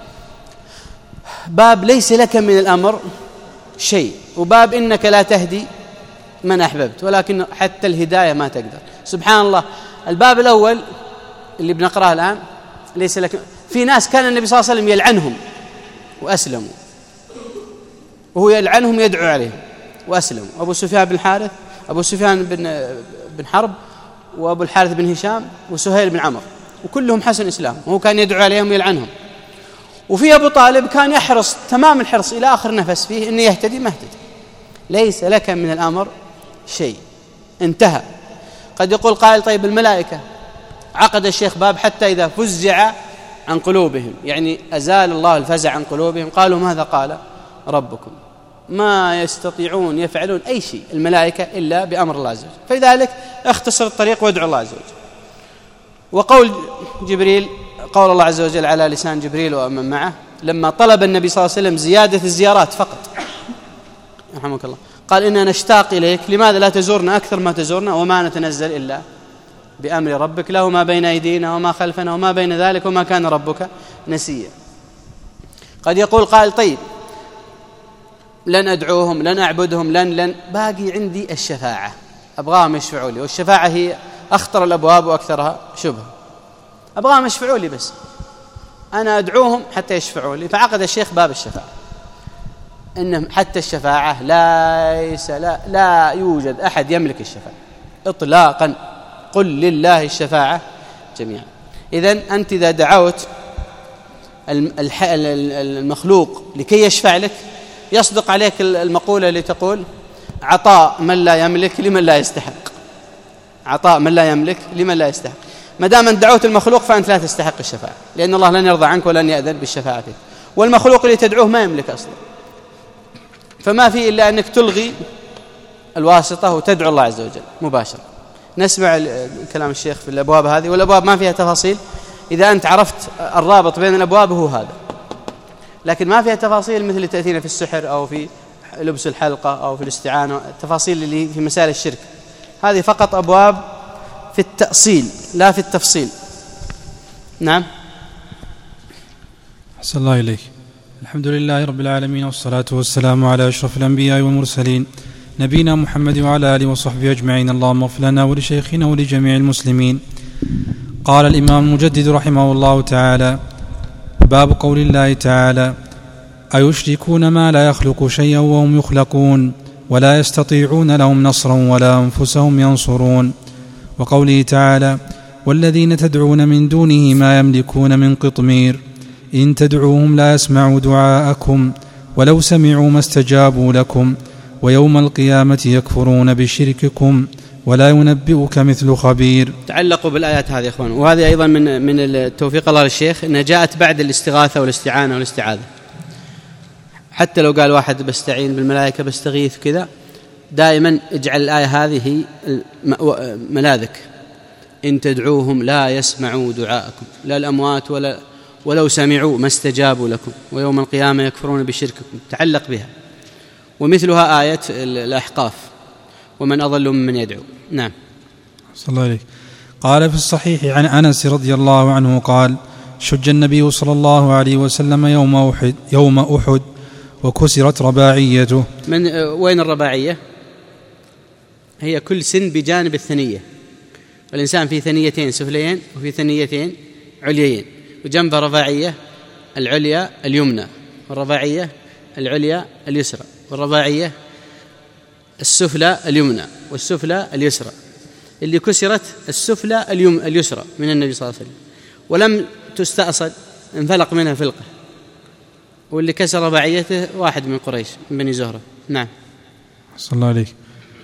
[SPEAKER 1] باب ليس لك من الأمر شيء، وباب إنك لا تهدي من أحببت، ولكن حتى الهداية ما تقدر. سبحان الله، الباب الأول اللي بنقرأه الآن ليس لك، في ناس كان النبي صلى الله عليه وسلم يلعنهم وأسلموا، وهو يلعنهم يدعو عليهم وأسلموا. أبو سفيان بن الحارث، أبو سفيان بن بن حرب، وأبو الحارث بن هشام، وسهيل بن عمرو، وكلهم حسن إسلام، وهو كان يدعو عليهم ويلعنهم. وفي أبو طالب كان يحرص تمام الحرص إلى آخر نفس فيه إنه يهتدي، ما اهتدي. ليس لك من الأمر شيء، انتهى. قد يقول قائل طيب الملائكة، عقد الشيخ باب حتى إذا فزع عن قلوبهم، يعني أزال الله الفزع عن قلوبهم، قالوا ماذا قال ربكم؟ ما يستطيعون يفعلون أي شيء الملائكة إلا بأمر الله عز وجل. فلذلك اختصر الطريق وادعو الله عز وجل. وقول جبريل، قول الله عز وجل على لسان جبريل ومن معه لما طلب النبي صلى الله عليه وسلم زيادة الزيارات فقط، رحمك الله، قال إننا نشتاق إليك، لماذا لا تزورنا أكثر ما تزورنا، وما نتنزل إلا بأمر ربك، له ما بين أيدينا وما خلفنا وما بين ذلك وما كان ربك نسيا. قد يقول قائل طيب لن أدعوهم، لن أعبدهم، لن لن باقي عندي الشفاعة، أبغاهم يشفعوا لي، والشفاعة هي أخطر الأبواب وأكثرها شبهة، أبغاهم يشفعوا لي، بس أنا أدعوهم حتى يشفعوا لي. فعقد الشيخ باب الشفاعة، إن حتى الشفاعة ليس لا, لا يوجد أحد يملك الشفاعة إطلاقا، قل لله الشفاعة جميعا. إذن أنت إذا دعوت المخلوق لكي يشفع لك يصدق عليك المقولة اللي تقول عطاء من لا يملك لمن لا يستحق، عطاء من لا يملك لمن لا يستحق. ما دام أن دعوت المخلوق فأنت لا تستحق الشفاعة، لأن الله لن يرضى عنك ولن يأذن بالشفاعة فيك، والمخلوق اللي تدعوه ما يملك أصلا، فما في إلا أنك تلغي الواسطة وتدعو الله عز وجل مباشرة. نسمع كلام الشيخ في الأبواب هذه، والأبواب ما فيها تفاصيل، إذا أنت عرفت الرابط بين الأبواب هو هذا، لكن ما فيها تفاصيل مثل تأتينا في السحر أو في لبس الحلقة أو في الاستعانة، التفاصيل اللي في مسائل الشرك، هذه فقط أبواب في التأصيل لا في التفصيل. نعم.
[SPEAKER 3] أحسن الله إليك. الحمد لله رب العالمين، والصلاة والسلام على أشرف الأنبياء والمرسلين، نبينا محمد وعلى آله وصحبه أجمعين. اللهم اغفر لنا ولشيخنا ولجميع المسلمين. قال الإمام المجدد رحمه الله تعالى: باب قول الله تعالى: أيشركون ما لا يخلق شيئا وهم يخلقون ولا يستطيعون لهم نصرا ولا أنفسهم ينصرون. وقوله تعالى: والذين تدعون من دونه ما يملكون من قطمير إن تدعوهم لا يسمعوا دعاءكم ولو سمعوا ما استجابوا لكم ويوم القيامة يكفرون بشرككم ولا ينبئك مثل خبير.
[SPEAKER 1] تعلقوا بالآيات هذه يا إخوان، وهذه أيضا من من التوفيق الله للشيخ أنها جاءت بعد الاستغاثة والاستعانة والاستعاذة. حتى لو قال واحد بستعين بالملائكة بستغيث كذا، دائما اجعل الآية هذه هي ملاذك: إن تدعوهم لا يسمعوا دعاءكم، لا الأموات ولا ولو سمعوا ما استجابوا لكم ويوم القيامة يكفرون بشرككم. تعلق بها. ومثلها آية الأحقاف: ومن أضل ممن يدعو. نعم.
[SPEAKER 3] صلى الله عليه. قال في الصحيح عن أنس رضي الله عنه قال: شج النبي صلى الله عليه وسلم يوم أحد, يوم أحد وكسرت رباعيته.
[SPEAKER 1] من وين الرباعية؟ هي كل سن بجانب الثنية، والإنسان في ثنيتين سفليين وفي ثنيتين عليين، وجنب رباعية العليا اليمنى، والرباعية العليا اليسرى، والرباعية السفلى اليمنى والسفلى اليسرى. اللي كسرت السفلى اليم اليسرى من النبي صلى الله عليه وسلم، ولم تستأصل، انفلق منها فلقة، واللي كسر رباعيته واحد من قريش من بني زهرة. نعم.
[SPEAKER 3] صلى الله عليه.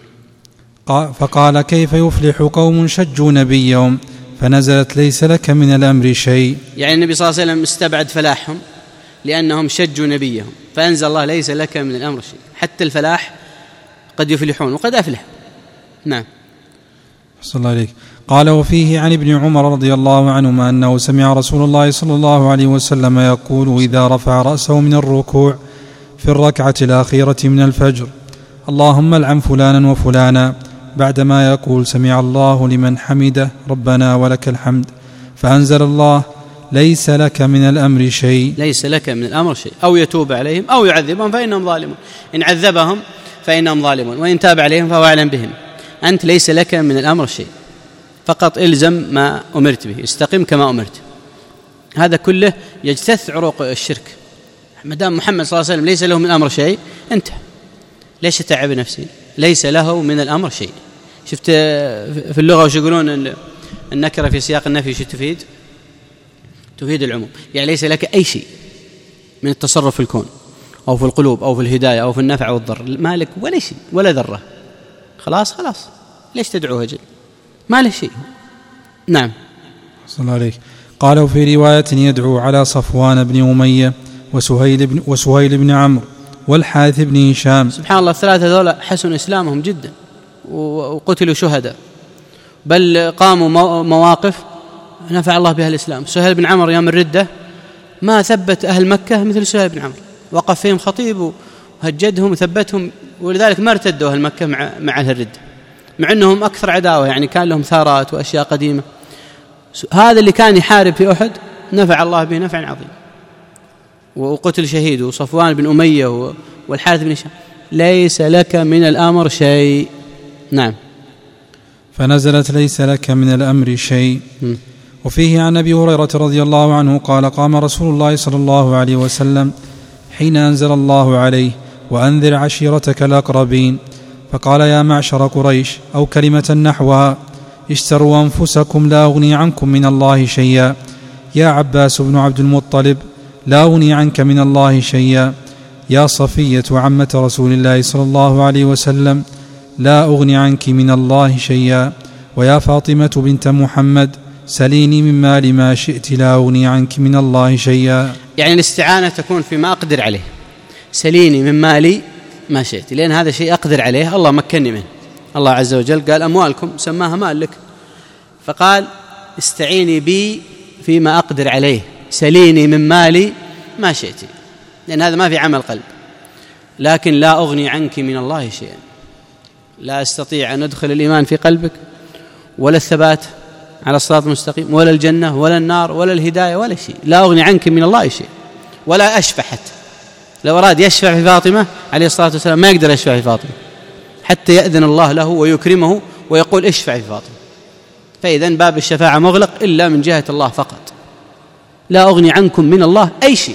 [SPEAKER 3] فقال: كيف يفلح قوم شجوا نبيهم؟ فنزلت: ليس لك من الأمر شيء.
[SPEAKER 1] يعني النبي صلى الله عليه وسلم استبعد فلاحهم لأنهم شجوا نبيهم، فأنزل الله: ليس لك من الأمر شيء. حتى الفلاح قد يفلحون وقد أفلح. نعم.
[SPEAKER 3] صلى الله عليه. قال: وفيه عن ابن عمر رضي الله عنهما أنه سمع رسول الله صلى الله عليه وسلم يقول إذا رفع رأسه من الركوع: في الركعة الأخيرة من الفجر: اللهم العن فلانا وفلانا، بعدما يقول سمع الله لمن حمده ربنا ولك الحمد، فأنزل الله: ليس لك من الأمر شيء.
[SPEAKER 1] ليس لك من الأمر شيء، أو يتوب عليهم أو يعذبهم فإنهم ظالمون. إن عذبهم فإنهم ظالمون، وإن تاب عليهم فهو أعلم بهم. أنت ليس لك من الأمر شيء، فقط إلزم ما أمرت به، استقم كما أمرت. هذا كله يجتث عروق الشرك. ما دام محمد صلى الله عليه وسلم ليس له من الأمر شيء، انتهى. ليش تعب نفسي؟ ليس له من الأمر شيء. شفت في اللغة وش يقولون؟ النكرة في سياق النفي شو تفيد؟ تفيد العموم. يعني ليس لك أي شيء من التصرف في الكون أو في القلوب أو في الهداية أو في النفع والضر، ما لك ولا شيء ولا ذرة. خلاص خلاص، ليش تدعوه أجل؟ ما له شيء. نعم. صلى الله عليك.
[SPEAKER 3] قالوا في رواية: يدعو على صفوان بن أمية وسهيل بن, وسهيل بن عمرو والحارث بن هشام.
[SPEAKER 1] سبحان الله، الثلاثة ذولا حسن إسلامهم جدا وقتلوا شهداء، بل قاموا مواقف نفع الله بها الإسلام. سهيل بن عمرو يوم الردة ما ثبت أهل مكة مثل سهيل بن عمرو، وقف فيهم خطيب وهجدهم وثبتهم، ولذلك ما ارتدوا أهل مكة مع, مع أهل الردة، مع أنهم أكثر عداوة، يعني كان لهم ثارات وأشياء قديمة. هذا اللي كان يحارب في أحد نفع الله به نفع عظيم، وقتل شهيد. وصفوان بن أمية والحارث بن هشام: ليس لك من الأمر شيء. نعم.
[SPEAKER 3] فنزلت: ليس لك من الأمر شيء. م. وفيه عن أبي هريرة رضي الله عنه قال: قام رسول الله صلى الله عليه وسلم حين أنزل الله عليه: وأنذر عشيرتك الأقربين، فقال: يا معشر قريش، أو كلمة نحوها: اشتروا أنفسكم لا أغني عنكم من الله شيئا. يا عباس بن عبد المطلب، لا أغني عنك من الله شيئا. يا صفية عمة رسول الله صلى الله عليه وسلم، لا أغني عنك من الله شيئا. ويا فاطمة بنت محمد، سليني من مال ما شئت، لا أغني عنك من الله شيئا.
[SPEAKER 1] يعني الاستعانة تكون فيما أقدر عليه. سليني من مالي ما شئت، لأن هذا شيء أقدر عليه، الله مكنني منه. الله عز وجل قال: أموالكم سماها مال لك، فقال: استعيني بي فيما أقدر عليه، سليني من مالي ما شئت، لأن هذا ما في عمل قلب. لكن لا أغني عنك من الله شيئا، لا أستطيع أن أدخل الإيمان في قلبك، ولا الثبات على الصراط المستقيم، ولا الجنة، ولا النار، ولا الهداية، ولا شيء. لا أغني عنك من الله شيء، ولا أشفع. حتى لو أراد يشفع في فاطمة عليه الصلاة والسلام ما يقدر يشفع في فاطمة حتى يأذن الله له ويكرمه ويقول: اشفع في فاطمة. فإذن باب الشفاعة مغلق إلا من جهة الله فقط. لا أغني عنكم من الله أي شيء.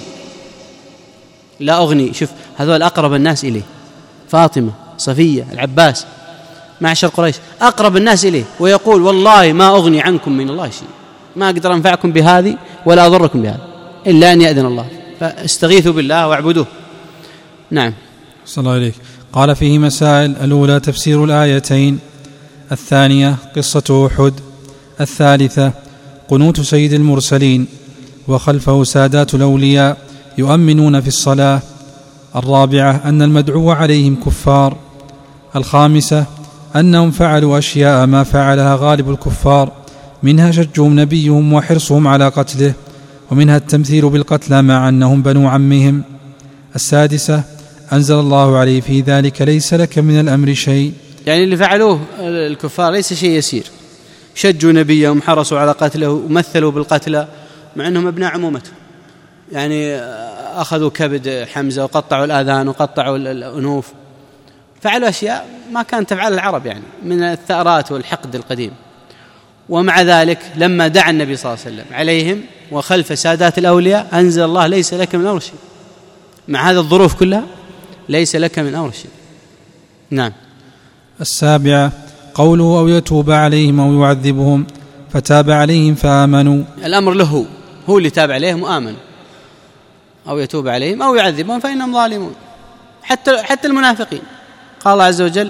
[SPEAKER 1] لا أغني، شوف هذول أقرب الناس إليه، فاطمة، صفية، العباس، معشر قريش، أقرب الناس إليه، ويقول: والله ما أغني عنكم من الله شيء، ما أقدر أنفعكم بهذه ولا أضركم بهذا إلا أن يأذن الله، فاستغيثوا بالله واعبدوه. نعم.
[SPEAKER 3] صلى الله عليه. قال: فيه مسائل: الأولى تفسير الآيتين، الثانية قصة أحد، الثالثة قنوت سيد المرسلين وخلفه سادات الأولياء يؤمنون في الصلاة، الرابعة أن المدعو عليهم كفار، الخامسة أنهم فعلوا أشياء ما فعلها غالب الكفار، منها شجهم نبيهم وحرصهم على قتله، ومنها التمثيل بالقتلى مع أنهم بنو عمهم، السادسة أنزل الله عليه في ذلك: ليس لك من الأمر شيء.
[SPEAKER 1] يعني اللي فعلوه الكفار ليس شيء يسير، شجوا نبيهم، حرصوا على قتله، ومثلوا بالقتلى مع أنهم ابناء عمومته، يعني أخذوا كبد حمزة وقطعوا الآذان وقطعوا الأنوف، فعلوا أشياء ما كانت تفعل العرب يعني من الثأرات والحقد القديم. ومع ذلك لما دعا النبي صلى الله عليه وسلم عليهم وخلف سادات الأولياء أنزل الله: ليس لك من أمر شيء. مع هذه الظروف كلها ليس لك من أمر شيء. نعم.
[SPEAKER 3] السابعة قوله: أو يتوب عليهم أو يعذبهم، فتاب عليهم فآمنوا.
[SPEAKER 1] الأمر له هو, هو اللي تاب عليهم وآمنوا. أو يتوب عليهم أو يعذبهم فإنهم ظالمون. حتى حتى المنافقين قال الله عز وجل: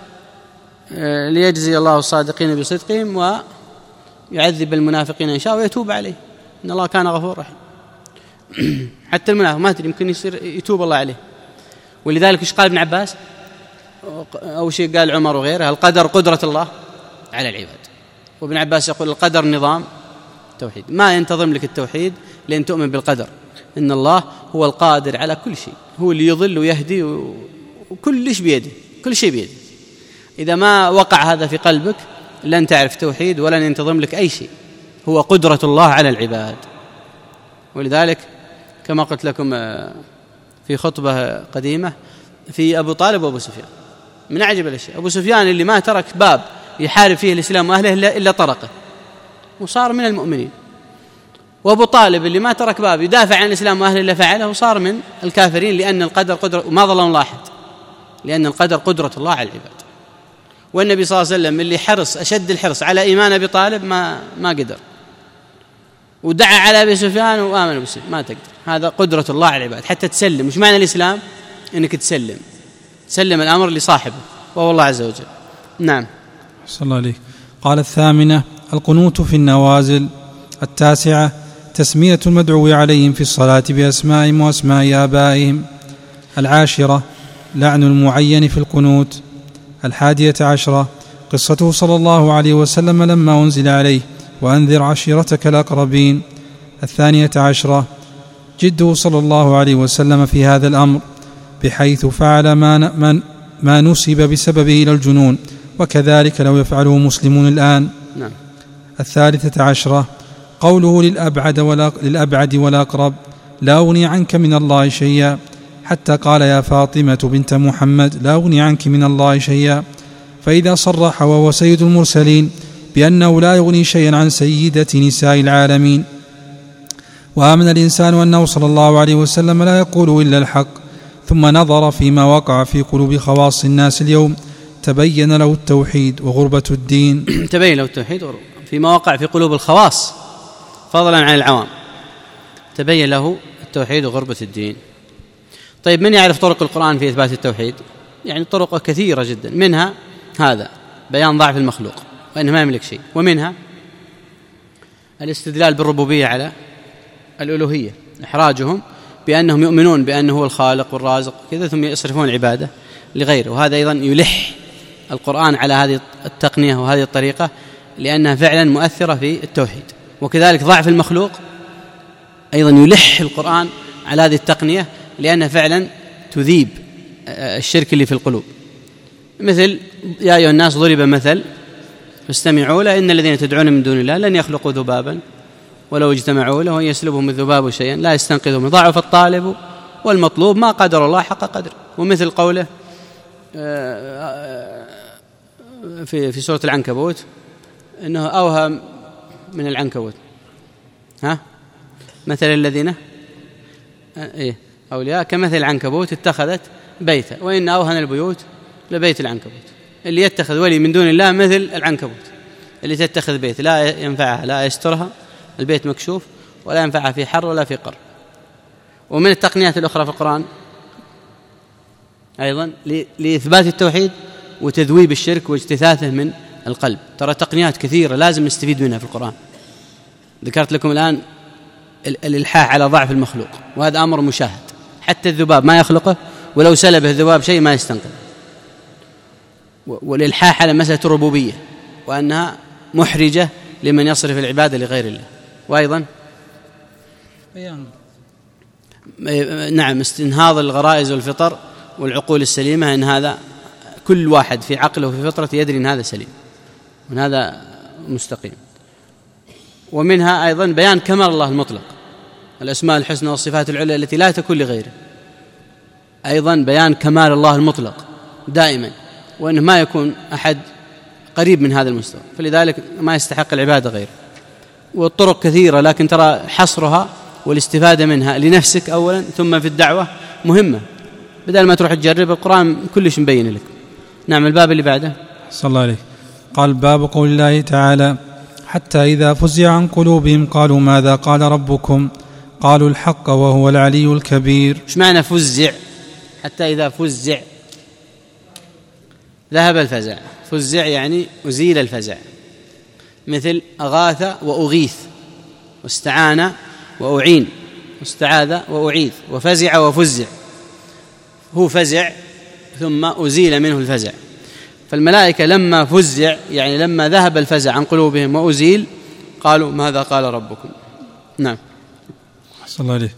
[SPEAKER 1] ليجزي الله الصادقين بصدقهم ويعذب المنافقين إن شاء ويتوب عليه، إن الله كان غفور رحيم. حتى المنافق ما تدري يمكن يصير يتوب الله عليه. ولذلك ايش قال ابن عباس أو شيء قال عمر وغيره: القدر قدرة الله على العباد. وابن عباس يقول: القدر نظام توحيد، ما ينتظم لك التوحيد لأن تؤمن بالقدر، إن الله هو القادر على كل شيء، هو اللي يضل ويهدي وكل شيء بيده، كل شيء بيده. إذا ما وقع هذا في قلبك لن تعرف توحيد ولن ينتظم لك أي شيء. هو قدرة الله على العباد. ولذلك كما قلت لكم في خطبة قديمة في أبو طالب وأبو سفيان، من أعجب الأشياء أبو سفيان اللي ما ترك باب يحارب فيه الإسلام وأهله إلا طرقه وصار من المؤمنين، وأبو طالب اللي ما ترك باب يدافع عن الإسلام وأهله إلا فعله وصار من الكافرين، لأن القدر قدرة، وما ظلم الله أحد، لأن القدر قدرة الله على العباد. والنبي صلى الله عليه وسلم اللي حرص أشد الحرص على إيمان أبي طالب ما ما قدر، ودعا على أبي سفيان وآمن بسفيان، ما تقدر. هذا قدرة الله على العباد. حتى تسلم، مش معنى الإسلام إنك تسلم، تسلم الأمر لصاحبه وهو الله عز وجل. نعم.
[SPEAKER 3] صلى الله عليه. قال الثامنة القنوت في النوازل. التاسعة تسمية المدعو عليهم في الصلاة بأسمائهم وأسماء آبائهم. العاشرة لعن المعين في القنوت. الحادية عشرة قصته صلى الله عليه وسلم لما أنزل عليه وأنذر عشيرتك الأقربين. الثانية عشرة جده صلى الله عليه وسلم في هذا الأمر، بحيث فعل ما, ما, ما نسب بسببه إلى الجنون، وكذلك لو يفعله مسلمون الآن.
[SPEAKER 1] نعم.
[SPEAKER 3] الثالثة عشرة قوله للأبعد, ولا للأبعد والأقرب لا أغني عنك من الله شيئا، حتى قال يا فاطمة بنت محمد لا أغني عنك من الله شيئا. فإذا صرح وهو سيد المرسلين بأنه لا يغني شيئا عن سيدة نساء العالمين، وآمن الإنسان أنه صلى الله عليه وسلم لا يقول إلا الحق، ثم نظر فيما وقع في قلوب خواص الناس اليوم، تبين له التوحيد وغربة الدين.
[SPEAKER 1] تبين له التوحيد فيما وقع في قلوب الخواص فضلا عن العوام، تبين له التوحيد وغربة الدين. طيب، من يعرف طرق القرآن في إثبات التوحيد؟ يعني طرق كثيرة جدا، منها هذا بيان ضعف المخلوق وأنه ما يملك شيء، ومنها الاستدلال بالربوبية على الألوهية، إحراجهم بأنهم يؤمنون بأنه هو الخالق والرازق كذا، ثم يصرفون العبادة لغيره. وهذا أيضا يلح القرآن على هذه التقنية وهذه الطريقة، لأنها فعلا مؤثرة في التوحيد. وكذلك ضعف المخلوق أيضا يلح القرآن على هذه التقنية، لأنها فعلا تذيب الشرك اللي في القلوب. مثل يا أيها الناس ضرب مثل فاستمعوا له إن الذين تدعون من دون الله لن يخلقوا ذبابا ولو اجتمعوا له وإن يسلبهم الذباب شيئا لا يستنقذوا منه، ضعف الطالب والمطلوب ما قدر الله حق قدره. ومثل قوله في في سورة العنكبوت إنه أوهى من العنكبوت، ها مثل الذين إيه أولياء كمثل العنكبوت اتخذت بيتا وإن أوهن البيوت لبيت العنكبوت. اللي يتخذ ولي من دون الله مثل العنكبوت اللي تتخذ بيت لا ينفعها، لا يسترها، البيت مكشوف ولا ينفعها في حر ولا في قر. ومن التقنيات الأخرى في القرآن أيضا لإثبات التوحيد وتذويب الشرك واجتثاثه من القلب. ترى تقنيات كثيرة لازم نستفيد منها في القرآن. ذكرت لكم الآن الإلحاح على ضعف المخلوق، وهذا أمر مشاهد، حتى الذباب ما يخلقه ولو سلبه الذباب شيء ما يستنقذ. والإلحاح على مسألة الربوبية وأنها محرجة لمن يصرف العبادة لغير الله. وأيضا نعم استنهاض الغرائز والفطر والعقول السليمة، أن هذا كل واحد في عقله وفي فطرته يدري أن هذا سليم وأن هذا مستقيم. ومنها أيضا بيان كمال الله المطلق، الأسماء الحسنى والصفات العلى التي لا تكون لغيره. أيضا بيان كمال الله المطلق دائما، وأنه ما يكون أحد قريب من هذا المستوى، فلذلك ما يستحق العبادة غيره. والطرق كثيرة، لكن ترى حصرها والاستفادة منها لنفسك أولا ثم في الدعوة مهمة، بدل ما تروح تجرب. القرآن كلش مبين لك. نعم. الباب اللي بعده
[SPEAKER 3] صلى الله عليه. قال باب قول الله تعالى حتى إذا فزع عن قلوبهم قالوا ماذا قال ربكم قالوا الحق وهو العلي الكبير.
[SPEAKER 1] ايش معنى فزع؟ حتى إذا فزع ذهب الفزع، فزع يعني أزيل الفزع، مثل أغاث وأغيث، واستعان وأعين، واستعاذ وأعيذ، وفزع وفزع. هو فزع ثم أزيل منه الفزع. فالملائكة لما فزع يعني لما ذهب الفزع عن قلوبهم وأزيل قالوا ماذا قال ربكم. نعم.
[SPEAKER 3] صلى الله عليه.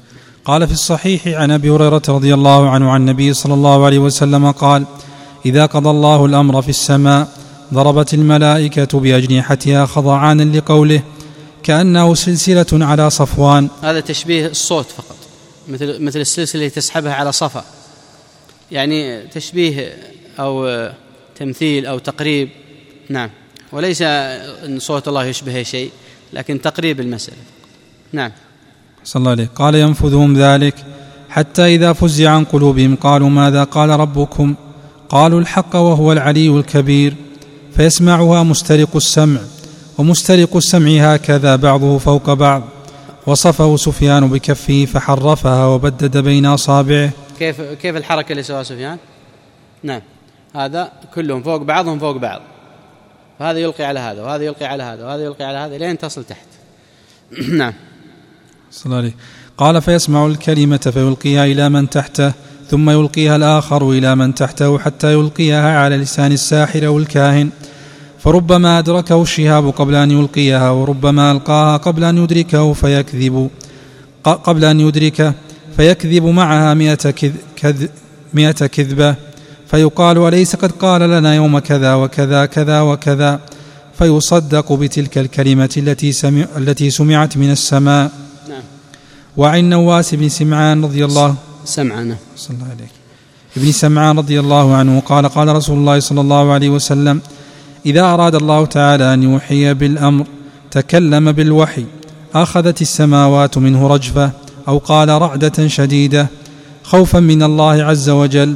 [SPEAKER 3] قال في الصحيح عن أبي هريرة رضي الله عنه عن النبي صلى الله عليه وسلم قال: إذا قضى الله الأمر في السماء ضربت الملائكة بأجنحتها خضعانا لقوله كأنه سلسلة على صفوان.
[SPEAKER 1] هذا تشبيه الصوت فقط، مثل مثل السلسلة اللي تسحبها على صفا، يعني تشبيه أو تمثيل أو تقريب. نعم، وليس أن صوت الله يشبه شيء، لكن تقريب المسألة. نعم.
[SPEAKER 3] صلى الله عليه. قال: ينفذهم ذلك حتى إذا فزع عن قلوبهم قالوا: ماذا قال ربكم؟ قالوا: الحق وهو العلي الكبير. فيسمعها مسترق السمع، ومسترق السمع هكذا بعضه فوق بعض. وصفه سفيان بكفه فحرفها وبدد بين أصابعه.
[SPEAKER 1] كيف كيف الحركة اللي سواها سفيان؟ نعم، هذا كلهم فوق بعضهم فوق بعض، وهذا يلقي على هذا وهذا يلقي على هذا وهذا يلقي على هذا لين تصل تحت. نعم.
[SPEAKER 3] صلى الله عليه. قال: فيسمع الكلمة فيلقيها إلى من تحته، ثم يلقيها الآخر إلى من تحته حتى يلقيها على لسان الساحر أو الكاهن، فربما أدركه الشهاب قبل أن يلقيها، وربما ألقاها قبل أن يدركه فيكذب قبل أن يدركه فيكذب معها مئة, كذ مئة كذبة، فيقال: أليس قد قال لنا يوم كذا وكذا كذا وكذا، فيصدق بتلك الكلمة التي, سمع التي سمعت من السماء.
[SPEAKER 1] نعم.
[SPEAKER 3] وعن نواس بن سمعان رضي الله
[SPEAKER 1] سمعنا
[SPEAKER 3] صلى الله عليه ابن سمعان رضي الله عنه قال: قال رسول الله صلى الله عليه وسلم: إذا أراد الله تعالى أن يوحي بالأمر تكلم بالوحي، أخذت السماوات منه رجفة، أو قال رعدة شديدة، خوفا من الله عز وجل.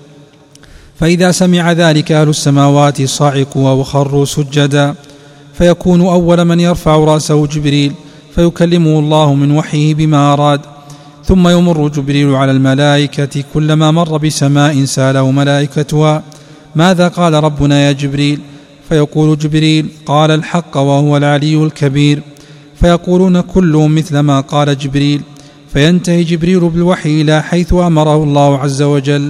[SPEAKER 3] فإذا سمع ذلك أهل السماوات صعقوا وخروا سجدا، فيكون أول من يرفع رأسه جبريل، فيكلمه الله من وحيه بما أراد. ثم يمر جبريل على الملائكة، كلما مر بسماء سأله ملائكتها: ماذا قال ربنا يا جبريل؟ فيقول جبريل: قال الحق وهو العلي الكبير. فيقولون كلهم مثل ما قال جبريل، فينتهي جبريل بالوحي إلى حيث أمره الله عز وجل.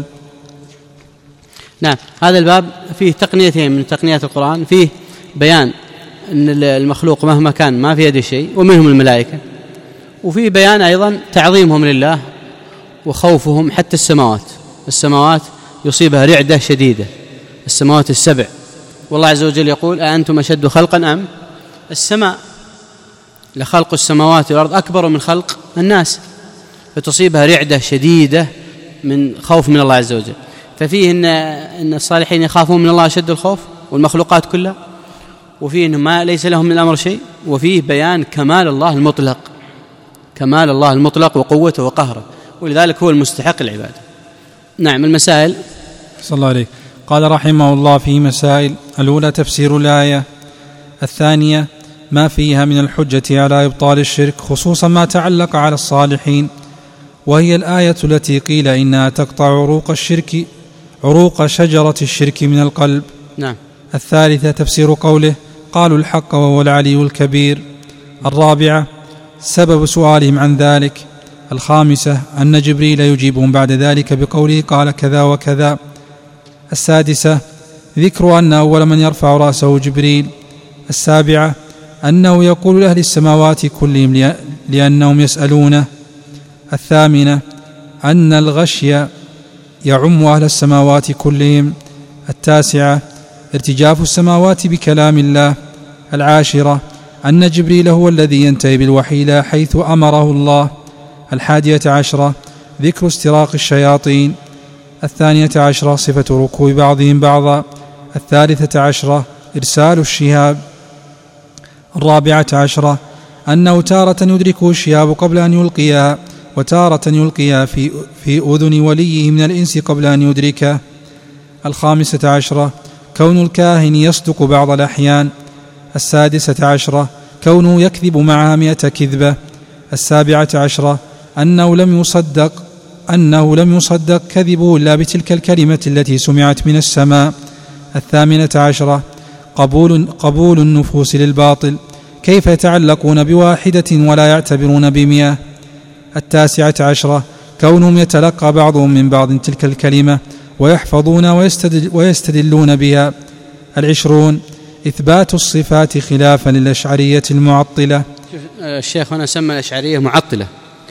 [SPEAKER 1] نعم. هذا الباب فيه تقنيتين من تقنيات القرآن، فيه بيان أن المخلوق مهما كان ما في يده شيء، ومنهم الملائكة، وفيه بيان أيضا تعظيمهم لله وخوفهم. حتى السماوات السماوات يصيبها رعدة شديدة، السماوات السبع، والله عز وجل يقول: أأنتم أشد خلقا أم السماء؟ لخلق السماوات والأرض أكبر من خلق الناس، فتصيبها رعدة شديدة من خوف من الله عز وجل. ففيه إن, إن الصالحين يخافون من الله أشد الخوف، والمخلوقات كلها، وفيه إنه ما ليس لهم من الأمر شيء، وفيه بيان كمال الله المطلق، كمال الله المطلق وقوته وقهره، ولذلك هو المستحق العبادة. نعم. المسائل.
[SPEAKER 3] صلى الله عليه. قال رحمه الله: في مسائل: الأولى تفسير الآية، الثانية ما فيها من الحجة على إبطال الشرك، خصوصا ما تعلق على الصالحين، وهي الآية التي قيل إنها تقطع عروق الشرك عروق شجرة الشرك من القلب.
[SPEAKER 1] نعم.
[SPEAKER 3] الثالثة تفسير قوله: قالوا الحق وهو العلي الكبير. الرابعة سبب سؤالهم عن ذلك. الخامسة أن جبريل يجيبهم بعد ذلك بقوله: قال كذا وكذا. السادسة ذكر أن أول من يرفع رأسه جبريل. السابعة أنه يقول لأهل السماوات كلهم لأنهم يسألونه. الثامنة أن الغشي يعم أهل السماوات كلهم. التاسعة ارتجاف السماوات بكلام الله. العاشرة أن جبريل هو الذي ينتهي بالوحي إلى حيث أمره الله. الحادية عشرة ذكر استراق الشياطين. الثانية عشرة صفة ركوب بعضهم بعضا. الثالثة عشرة إرسال الشهاب. الرابعة عشرة أنه تارة يدركه الشهاب قبل أن يلقيها، وتارة يلقيها في, في أذن وليه من الإنس قبل أن يدركه. الخامسة عشرة كون الكاهن يصدق بعض الأحيان. السادسة عشرة كونه يكذب معها مئة كذبة. السابعة عشرة أنه لم يصدق أنه لم يصدق كذبه إلا بتلك الكلمة التي سمعت من السماء. الثامنة عشرة قبول, قبول النفوس للباطل، كيف يتعلقون بواحدة ولا يعتبرون بمئة. التاسعة عشرة كونهم يتلقى بعضهم من بعض تلك الكلمة ويحفظون ويستدل ويستدلون بها. العشرون إثبات الصفات خلافا للأشعرية المعطلة.
[SPEAKER 1] الشيخ هنا سمى الأشعرية معطلة،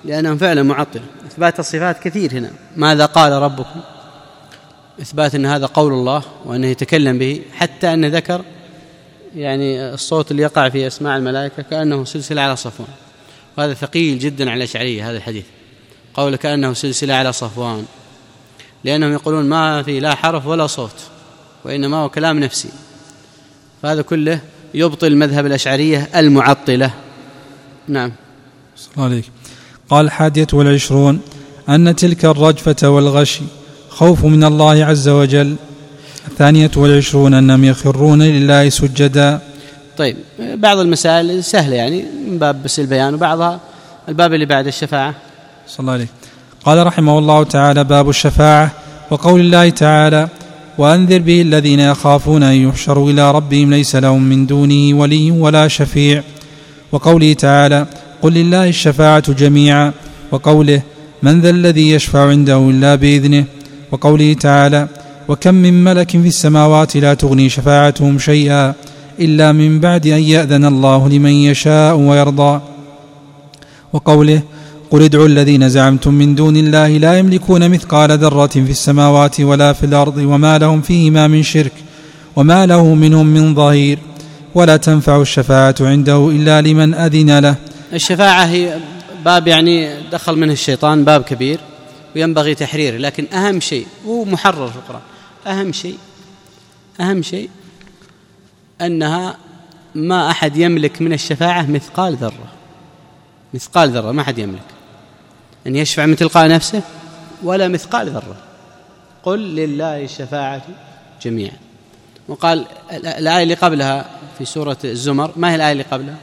[SPEAKER 1] لأنهم فعلا معطل. إثبات الصفات كثير هنا. ماذا قال ربكم؟ إثبات أن هذا قول الله وأنه يتكلم به، حتى أنه ذكر يعني الصوت اللي يقع في أسماع الملائكة كأنه سلسلة على صفوان، وهذا ثقيل جدا على الأشعرية هذا الحديث، قول كأنه سلسلة على صفوان، لأنهم يقولون ما في لا حرف ولا صوت وإنما هو كلام نفسي. فهذا كله يبطل مذهب الأشعرية المعطلة. نعم.
[SPEAKER 3] صلى الله عليك. قال الحادية والعشرون أن تلك الرجفة والغش خوف من الله عز وجل. الثانية والعشرون أنهم يخرون لله سجدا.
[SPEAKER 1] طيب، بعض المسائل سهلة يعني من باب بس البيان، وبعضها الباب اللي بعد الشفاعة.
[SPEAKER 3] صلى الله عليه. قال رحمه الله تعالى: باب الشفاعة. وقول الله تعالى: وأنذر به الذين يخافون أن يحشروا إلى ربهم ليس لهم من دونه ولي ولا شفيع. وقوله تعالى: قل لله الشفاعة جميعا. وقوله: من ذا الذي يشفع عنده إلا بإذنه. وقوله تعالى: وكم من ملك في السماوات لا تغني شفاعتهم شيئا إلا من بعد أن يأذن الله لمن يشاء ويرضى. وقوله: قل ادعوا الذين زعمتم من دون الله لا يملكون مثقال ذرة في السماوات ولا في الأرض وما لهم فيهما من شرك وما له منهم من ظهير ولا تنفع الشفاعة عنده إلا لمن أذن له.
[SPEAKER 1] الشفاعة هي باب يعني دخل منه الشيطان، باب كبير وينبغي تحريره، لكن أهم شيء هو محرر في القرآن، أهم شيء أهم شيء أنها ما أحد يملك من الشفاعة مثقال ذرة، مثقال ذرة ما أحد يملك أن يشفع من تلقاء نفسه ولا مثقال ذرة. قل لله الشفاعة جميعا. وقال الآية اللي قبلها في سورة الزمر، ما هي الآية اللي قبلها؟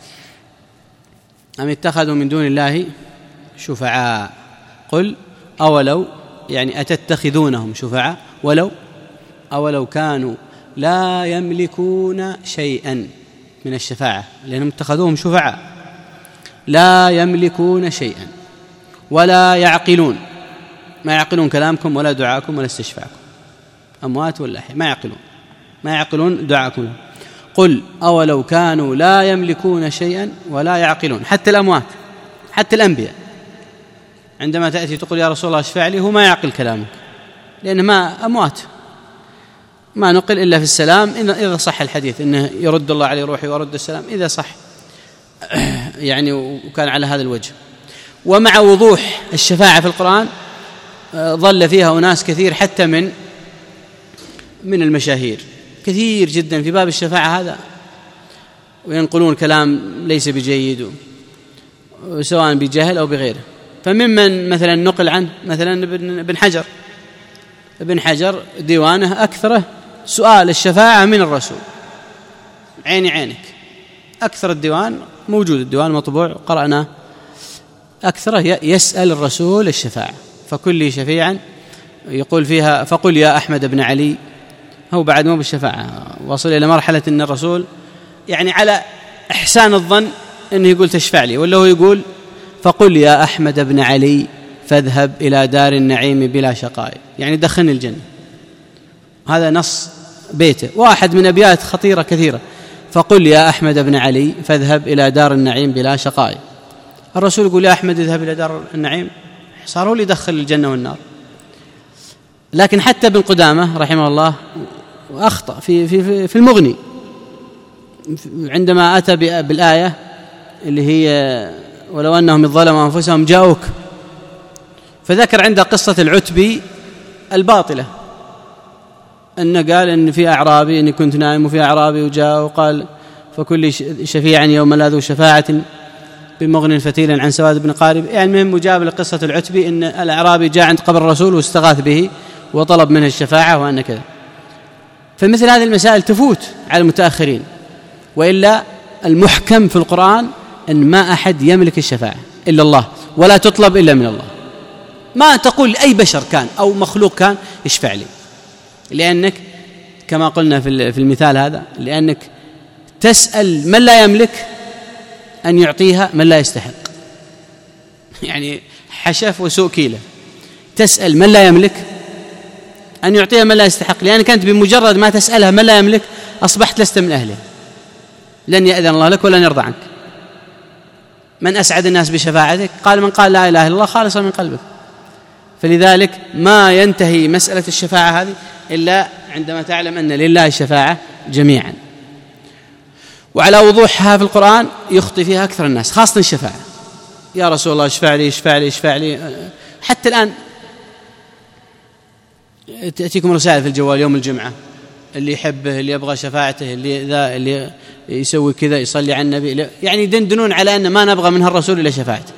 [SPEAKER 1] أم اتخذوا من دون الله شفعاء. قل أولو يعني أتتخذونهم شفعاء ولو أولو كانوا لا يملكون شيئا من الشفاعة، لأنهم اتخذوهم شفعاء، لا يملكون شيئا ولا يعقلون، ما يعقلون كلامكم ولا دعاءكم ولا استشفاعكم، أموات ولا أحياء، ما يعقلون ما يعقلون دعاءكم. قل أولو كانوا لا يملكون شيئا ولا يعقلون. حتى الأموات، حتى الأنبياء عندما تأتي تقول يا رسول الله اشفع لي، هو ما يعقل كلامك، لأنه ما أموات، ما نقل إلا في السلام إذا صح الحديث إنه يرد الله عليه روحي ويرد السلام إذا صح يعني، وكان على هذا الوجه. ومع وضوح الشفاعة في القرآن ظل فيها أناس كثير حتى من من المشاهير كثير جدا في باب الشفاعة هذا، وينقلون كلام ليس بجيد سواء بجهل أو بغيره. فممن مثلا نقل عنه مثلا ابن حجر، ابن حجر ديوانه أكثره سؤال الشفاعة من الرسول، عيني عينك، أكثر الديوان موجود، الديوان مطبوع قرأناه، أكثره يسأل الرسول الشفاعة. فكل شفيعا يقول فيها فقل يا أحمد بن علي، هو بعد مو بالشفاعة، وصل إلى مرحلة أن الرسول يعني على إحسان الظن أنه يقول تشفع لي، ولا هو يقول فقل يا أحمد بن علي فاذهب إلى دار النعيم بلا شقاء، يعني دخلني الجنة. هذا نص بيته. واحد من أبيات خطيرة كثيرة، فقل يا أحمد بن علي فاذهب إلى دار النعيم بلا شقاء. الرسول يقول يا أحمد اذهب إلى دار النعيم، صاروا لي دخل الجنة والنار. لكن حتى ابن قدامة رحمه الله أخطأ في, في, في المغني عندما أتى بالآية اللي هي ولو أنهم ظلموا أنفسهم جاءوك، فذكر عند قصة العتبي الباطلة، أنه قال إن في أعرابي إني كنت نائم وفي أعرابي وجاء وقال فكل شفيعا يوم لا ذو شفاعة بمغن فتيلا عن سواد بن قارب. يعني المهم مجاب لقصة العتبي إن الأعرابي جاء عند قبر الرسول واستغاث به وطلب منه الشفاعة وأن كذا. فمثل هذه المسائل تفوت على المتأخرين، وإلا المحكم في القرآن أن ما أحد يملك الشفاعة إلا الله، ولا تطلب إلا من الله. ما تقول لأي بشر كان أو مخلوق كان اشفع لي، لأنك كما قلنا في المثال هذا، لأنك تسأل من لا يملك أن يعطيها من لا يستحق، يعني حشف وسوء كيلة. تسأل من لا يملك أن يعطيها من لا يستحق، لأنك أنت بمجرد ما تسألها من لا يملك أصبحت لست من أهله، لن يأذن الله لك ولن يرضى عنك. من أسعد الناس بشفاعتك؟ قال من قال لا إله إلا الله خالصا من قلبه. فلذلك ما ينتهي مسألة الشفاعة هذه إلا عندما تعلم أن لله الشفاعة جميعا. وعلى وضوحها في القرآن يخطي فيها أكثر الناس، خاصة الشفاعة. يا رسول الله اشفع لي اشفع لي اشفع لي. حتى الآن تأتيكم رسائل في الجوال يوم الجمعة، اللي يحبه، اللي يبغى شفاعته، اللي ذا، اللي يسوي كذا، يصلي على النبي، يعني يدندنون على أن ما نبغى منها الرسول إلا شفاعته.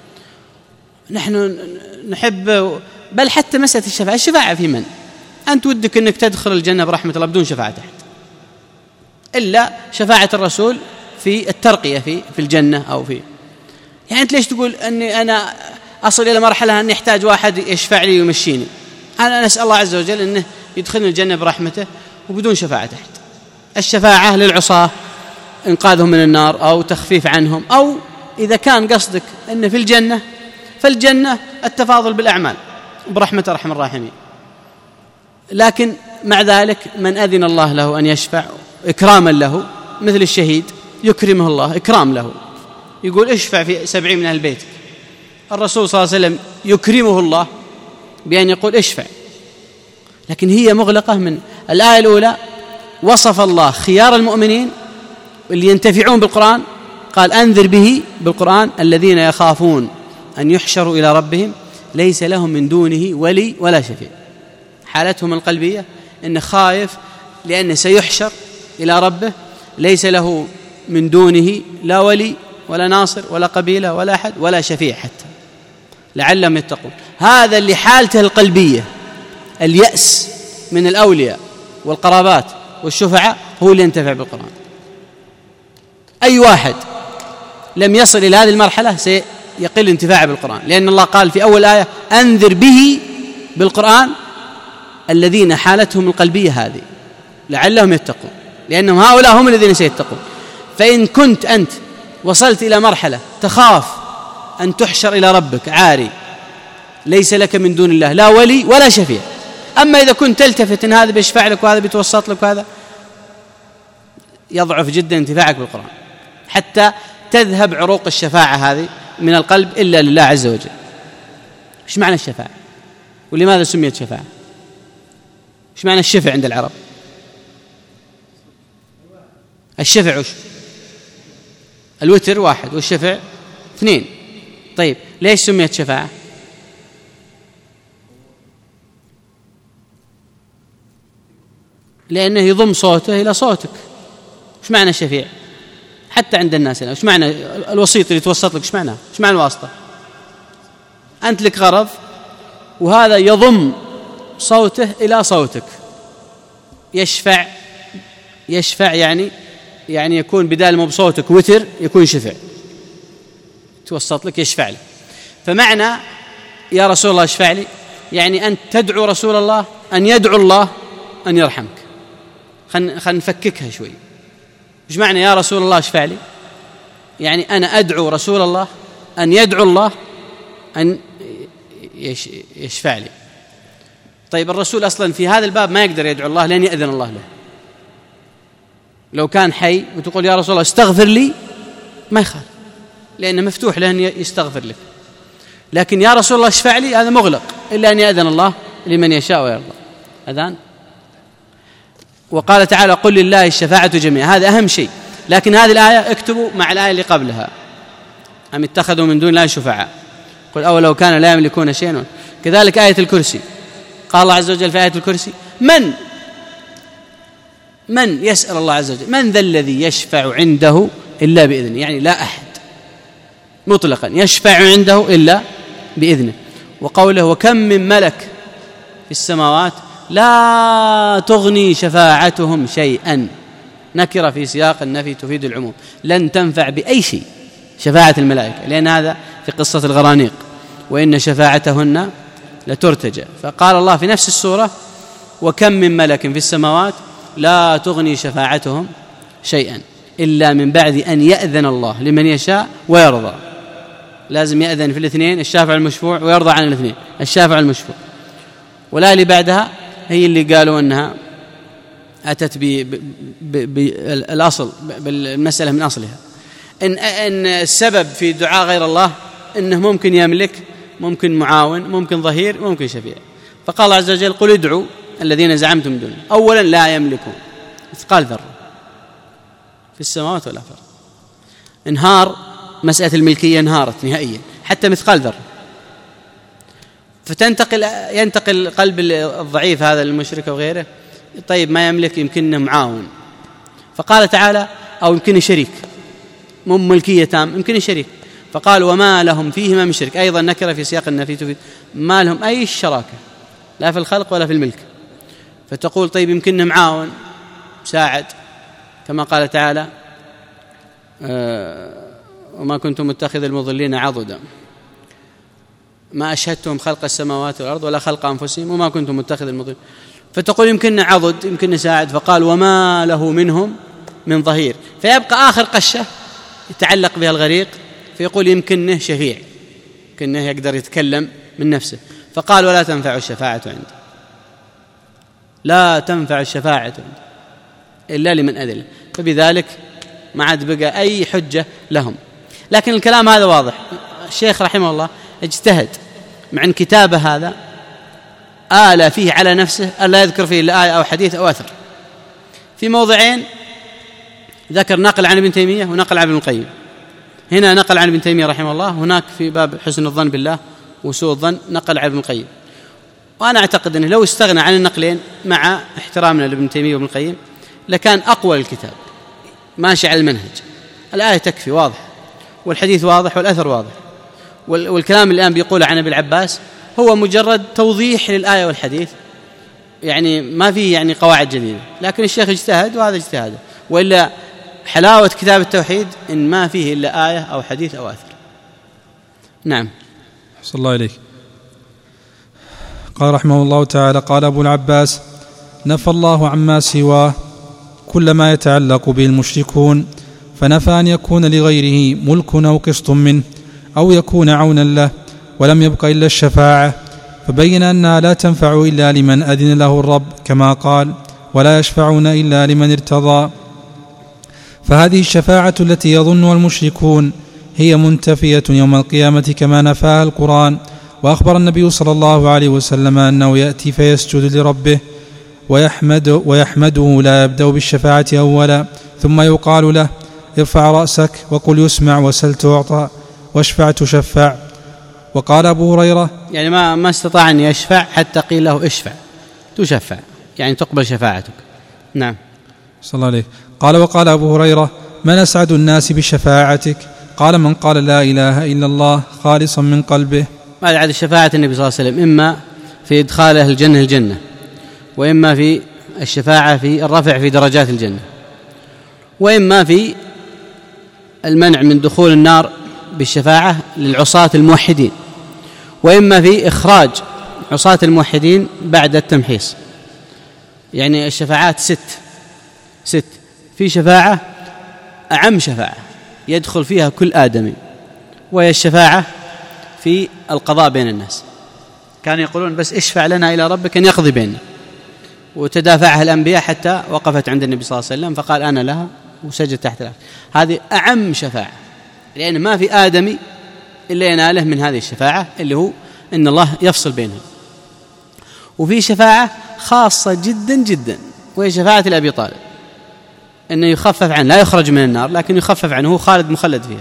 [SPEAKER 1] نحن نحب، بل حتى مسألة الشفاعة، الشفاعة في من؟ أنت ودك أنك تدخل الجنة برحمة الله بدون شفاعة أحد، إلا شفاعة الرسول في الترقية في في الجنة أو في، يعني أنت ليش تقول أني أنا أصل إلى مرحلة أني أحتاج واحد يشفع لي ويمشيني؟ أنا نسأل الله عز وجل أنه يدخلني الجنة برحمته وبدون شفاعة أحد. الشفاعة للعصاة إنقاذهم من النار أو تخفيف عنهم، أو إذا كان قصدك أن في الجنة، فالجنة التفاضل بالأعمال برحمة أرحم الراحمين. لكن مع ذلك من أذن الله له أن يشفع إكراما له، مثل الشهيد يكرمه الله إكرام له، يقول اشفع في سبعين من أهل بيتك، الرسول صلى الله عليه وسلم يكرمه الله بأن يقول اشفع. لكن هي مغلقة من الآية الأولى، وصف الله خيار المؤمنين اللي ينتفعون بالقرآن، قال أنذر به بالقرآن الذين يخافون أن يحشروا إلى ربهم ليس لهم من دونه ولي ولا شفيع. حالتهم القلبية إنه خايف لأنه سيحشر إلى ربه ليس له من دونه لا ولي ولا ناصر ولا قبيلة ولا أحد ولا شفيع حتى لعلهم يتقون. هذا اللي حالته القلبية اليأس من الأولياء والقرابات والشفعاء هو اللي ينتفع بالقرآن. أي واحد لم يصل إلى هذه المرحلة سيقل انتفاعه بالقرآن، لأن الله قال في أول آية أنذر به بالقرآن الذين حالتهم القلبية هذه لعلهم يتقون، لأنهم هؤلاء هم الذين سيتقون. فإن كنت أنت وصلت إلى مرحلة تخاف أن تحشر إلى ربك عاري ليس لك من دون الله لا ولي ولا شفيع، أما إذا كنت تلتفت أن هذا بيشفع لك وهذا بيتوسط لك وهذا، يضعف جدا انتفاعك بالقرآن حتى تذهب عروق الشفاعة هذه من القلب إلا لله عز وجل. إيش معنى الشفاعة؟ ولماذا سميت شفاعة؟ إيش معنى الشفع عند العرب؟ الشفع وش؟ الوتر واحد والشفع اثنين. طيب ليش سميت شفاعة؟ لأنه يضم صوته إلى صوتك. إيش معنى الشفيع؟ حتى عند الناس إيش معنى الوسيط اللي يتوسط لك؟ إيش معنى؟ إيش معنى الواسطة؟ أنت لك غرض وهذا يضم صوته إلى صوتك. يشفع يشفع يعني يعني يكون بدال مو بصوتك وتر يكون شفع توسط لك يشفع لك. فمعنى يا رسول الله اشفع لي يعني أنت تدعو رسول الله أن يدعو الله أن يرحمك. خلينا خلينا نفككها شوي. إيش معنى يا رسول الله اشفع لي؟ يعني أنا أدعو رسول الله أن يدعو الله أن يشفع لي. طيب الرسول أصلا في هذا الباب ما يقدر يدعو الله لأن يأذن الله له. لو كان حي وتقول يا رسول الله استغفر لي ما يخالف لأنه مفتوح له أن يستغفر لك، لكن يا رسول الله اشفع لي هذا مغلق إلا أن يأذن الله لمن يشاء ويرضى. أذان. وقال تعالى قل لله الشفاعة جميعا، هذا أهم شيء. لكن هذه الآية اكتبوا مع الآية اللي قبلها أم اتخذوا من دون الله شفعاء قل أو لو كان لا يملكون شيئا. كذلك آية الكرسي قال الله عز وجل في آية الكرسي من من يسأل الله عز وجل من ذا الذي يشفع عنده إلا بإذنه، يعني لا أحد مطلقا يشفع عنده إلا بإذنه. وقوله وكم من ملك في السماوات لا تغني شفاعتهم شيئا، نكرة في سياق النفي تفيد العموم، لن تنفع بأي شيء شفاعة الملائكة، لأن هذا في قصة الغرانيق وإن شفاعتهن لترتجى. فقال الله في نفس السورة وكم من ملك في السماوات لا تغني شفاعتهم شيئا إلا من بعد أن يأذن الله لمن يشاء ويرضى. لازم يأذن في الاثنين، الشافع المشفوع، ويرضى عن الاثنين، الشافع المشفوع. ولا اللي بعدها هي اللي قالوا أنها أتت بالأصل بالمسألة من أصلها إن, إن السبب في دعاء غير الله إنه ممكن يملك، ممكن معاون، ممكن ظهير، ممكن شفيع. فقال الله عز وجل قل ادعوا الذين زعمتم دون. أولا لا يملكون مثقال ذرة في السماوات ولا في الأرض. انهار مسألة الملكية، انهارت نهائيا حتى مثقال ذرة. فتنتقل ينتقل قلب الضعيف هذا المشرك وغيره، طيب ما يملك يمكنه معاون. فقال تعالى أو يمكنه شريك، مو ملكية تام، يمكنه شريك. فقال وما لهم فيهما من شرك، أيضا نكرة في سياق النفي تفيد ما لهم أي الشراكة لا في الخلق ولا في الملك. فتقول طيب يمكنه معاون ساعد، كما قال تعالى أه وما كنت متخذ المضلين عضدا ما أشهدتهم خلق السماوات والأرض ولا خلق أنفسهم وما كنت متخذ المضلين. فتقول يمكننا عضد، يمكننا ساعد. فقال وما له منهم من ظهير. فيبقى آخر قشة يتعلق بها الغريق، فيقول يمكنه شفيع، يمكنه يقدر يتكلم من نفسه. فقال ولا تنفع الشفاعة عنده، لا تنفع الشفاعة عنده إلا لمن أذن. فبذلك ما عاد بقى أي حجة لهم. لكن الكلام هذا واضح. الشيخ رحمه الله اجتهد مع ان كتابه هذا آل فيه على نفسه ألا يذكر فيه إلا آية أو حديث أو أثر. في موضعين ذكر نقل عن ابن تيمية ونقل عن ابن القيم. هنا نقل عن ابن تيمية رحمه الله، هناك في باب حسن الظن بالله وسوء الظن نقل عن ابن القيم. وأنا أعتقد أنه لو استغنى عن النقلين مع احترامنا لابن تيمية وابن القيم لكان أقوى الكتاب ماشي على المنهج. الآية تكفي واضح، والحديث واضح، والأثر واضح، والكلام الآن بيقوله عن ابن العباس هو مجرد توضيح للآية والحديث، يعني ما فيه يعني قواعد جديدة. لكن الشيخ اجتهد وهذا اجتهاده. وإلا حلاوة كتاب التوحيد إن ما فيه إلا آية أو حديث أو أثر. نعم.
[SPEAKER 3] صلى الله عليك. قال رحمه الله تعالى قال أبو العباس نفى الله عما سواه كل ما يتعلق به المشركون، فنفى أن يكون لغيره ملك أو قسط منه أو يكون عونا له، ولم يبق إلا الشفاعة، فبين أنها لا تنفع إلا لمن أذن له الرب كما قال ولا يشفعون إلا لمن ارتضى. فهذه الشفاعة التي يظنها المشركون هي منتفية يوم القيامة كما نفاها القرآن. وأخبر النبي صلى الله عليه وسلم أنه يأتي فيسجد لربه ويحمد ويحمده لا يبدأ بالشفاعة أولا، ثم يقال له ارفع رأسك وقل يسمع وسل تعطى واشفع تشفع. وقال أبو هريرة
[SPEAKER 1] يعني ما ما استطاع أن يشفع حتى قيل له اشفع تشفع، يعني تقبل شفاعتك. نعم.
[SPEAKER 3] صلى الله عليه. قال وقال أبو هريرة من أسعد الناس بشفاعتك؟ قال من قال لا إله إلا الله خالصا من قلبه.
[SPEAKER 1] بعد عاد الشفاعة النبي صلى الله عليه وسلم إما في إدخال أهل الجنة الجنة، وإما في الشفاعة في الرفع في درجات الجنة، وإما في المنع من دخول النار بالشفاعة للعصاة الموحدين، وإما في إخراج عصاة الموحدين بعد التمحيص. يعني الشفاعات ست ست في شفاعة أعم شفاعة يدخل فيها كل آدمي، وهي الشفاعة في القضاء بين الناس. كانوا يقولون بس اشفع لنا إلى ربك أن يقضي بيننا، وتدافعها الأنبياء حتى وقفت عند النبي صلى الله عليه وسلم فقال أنا لها وسجد تحت العرش. هذه أعم شفاعة، لأن ما في آدمي إلا يناله من هذه الشفاعة اللي هو إن الله يفصل بينهم. وفي شفاعة خاصة جدا جدا وهي شفاعة الأبي طالب، إنه يخفف عنه، لا يخرج من النار لكن يخفف عنه، هو خالد مخلد فيها.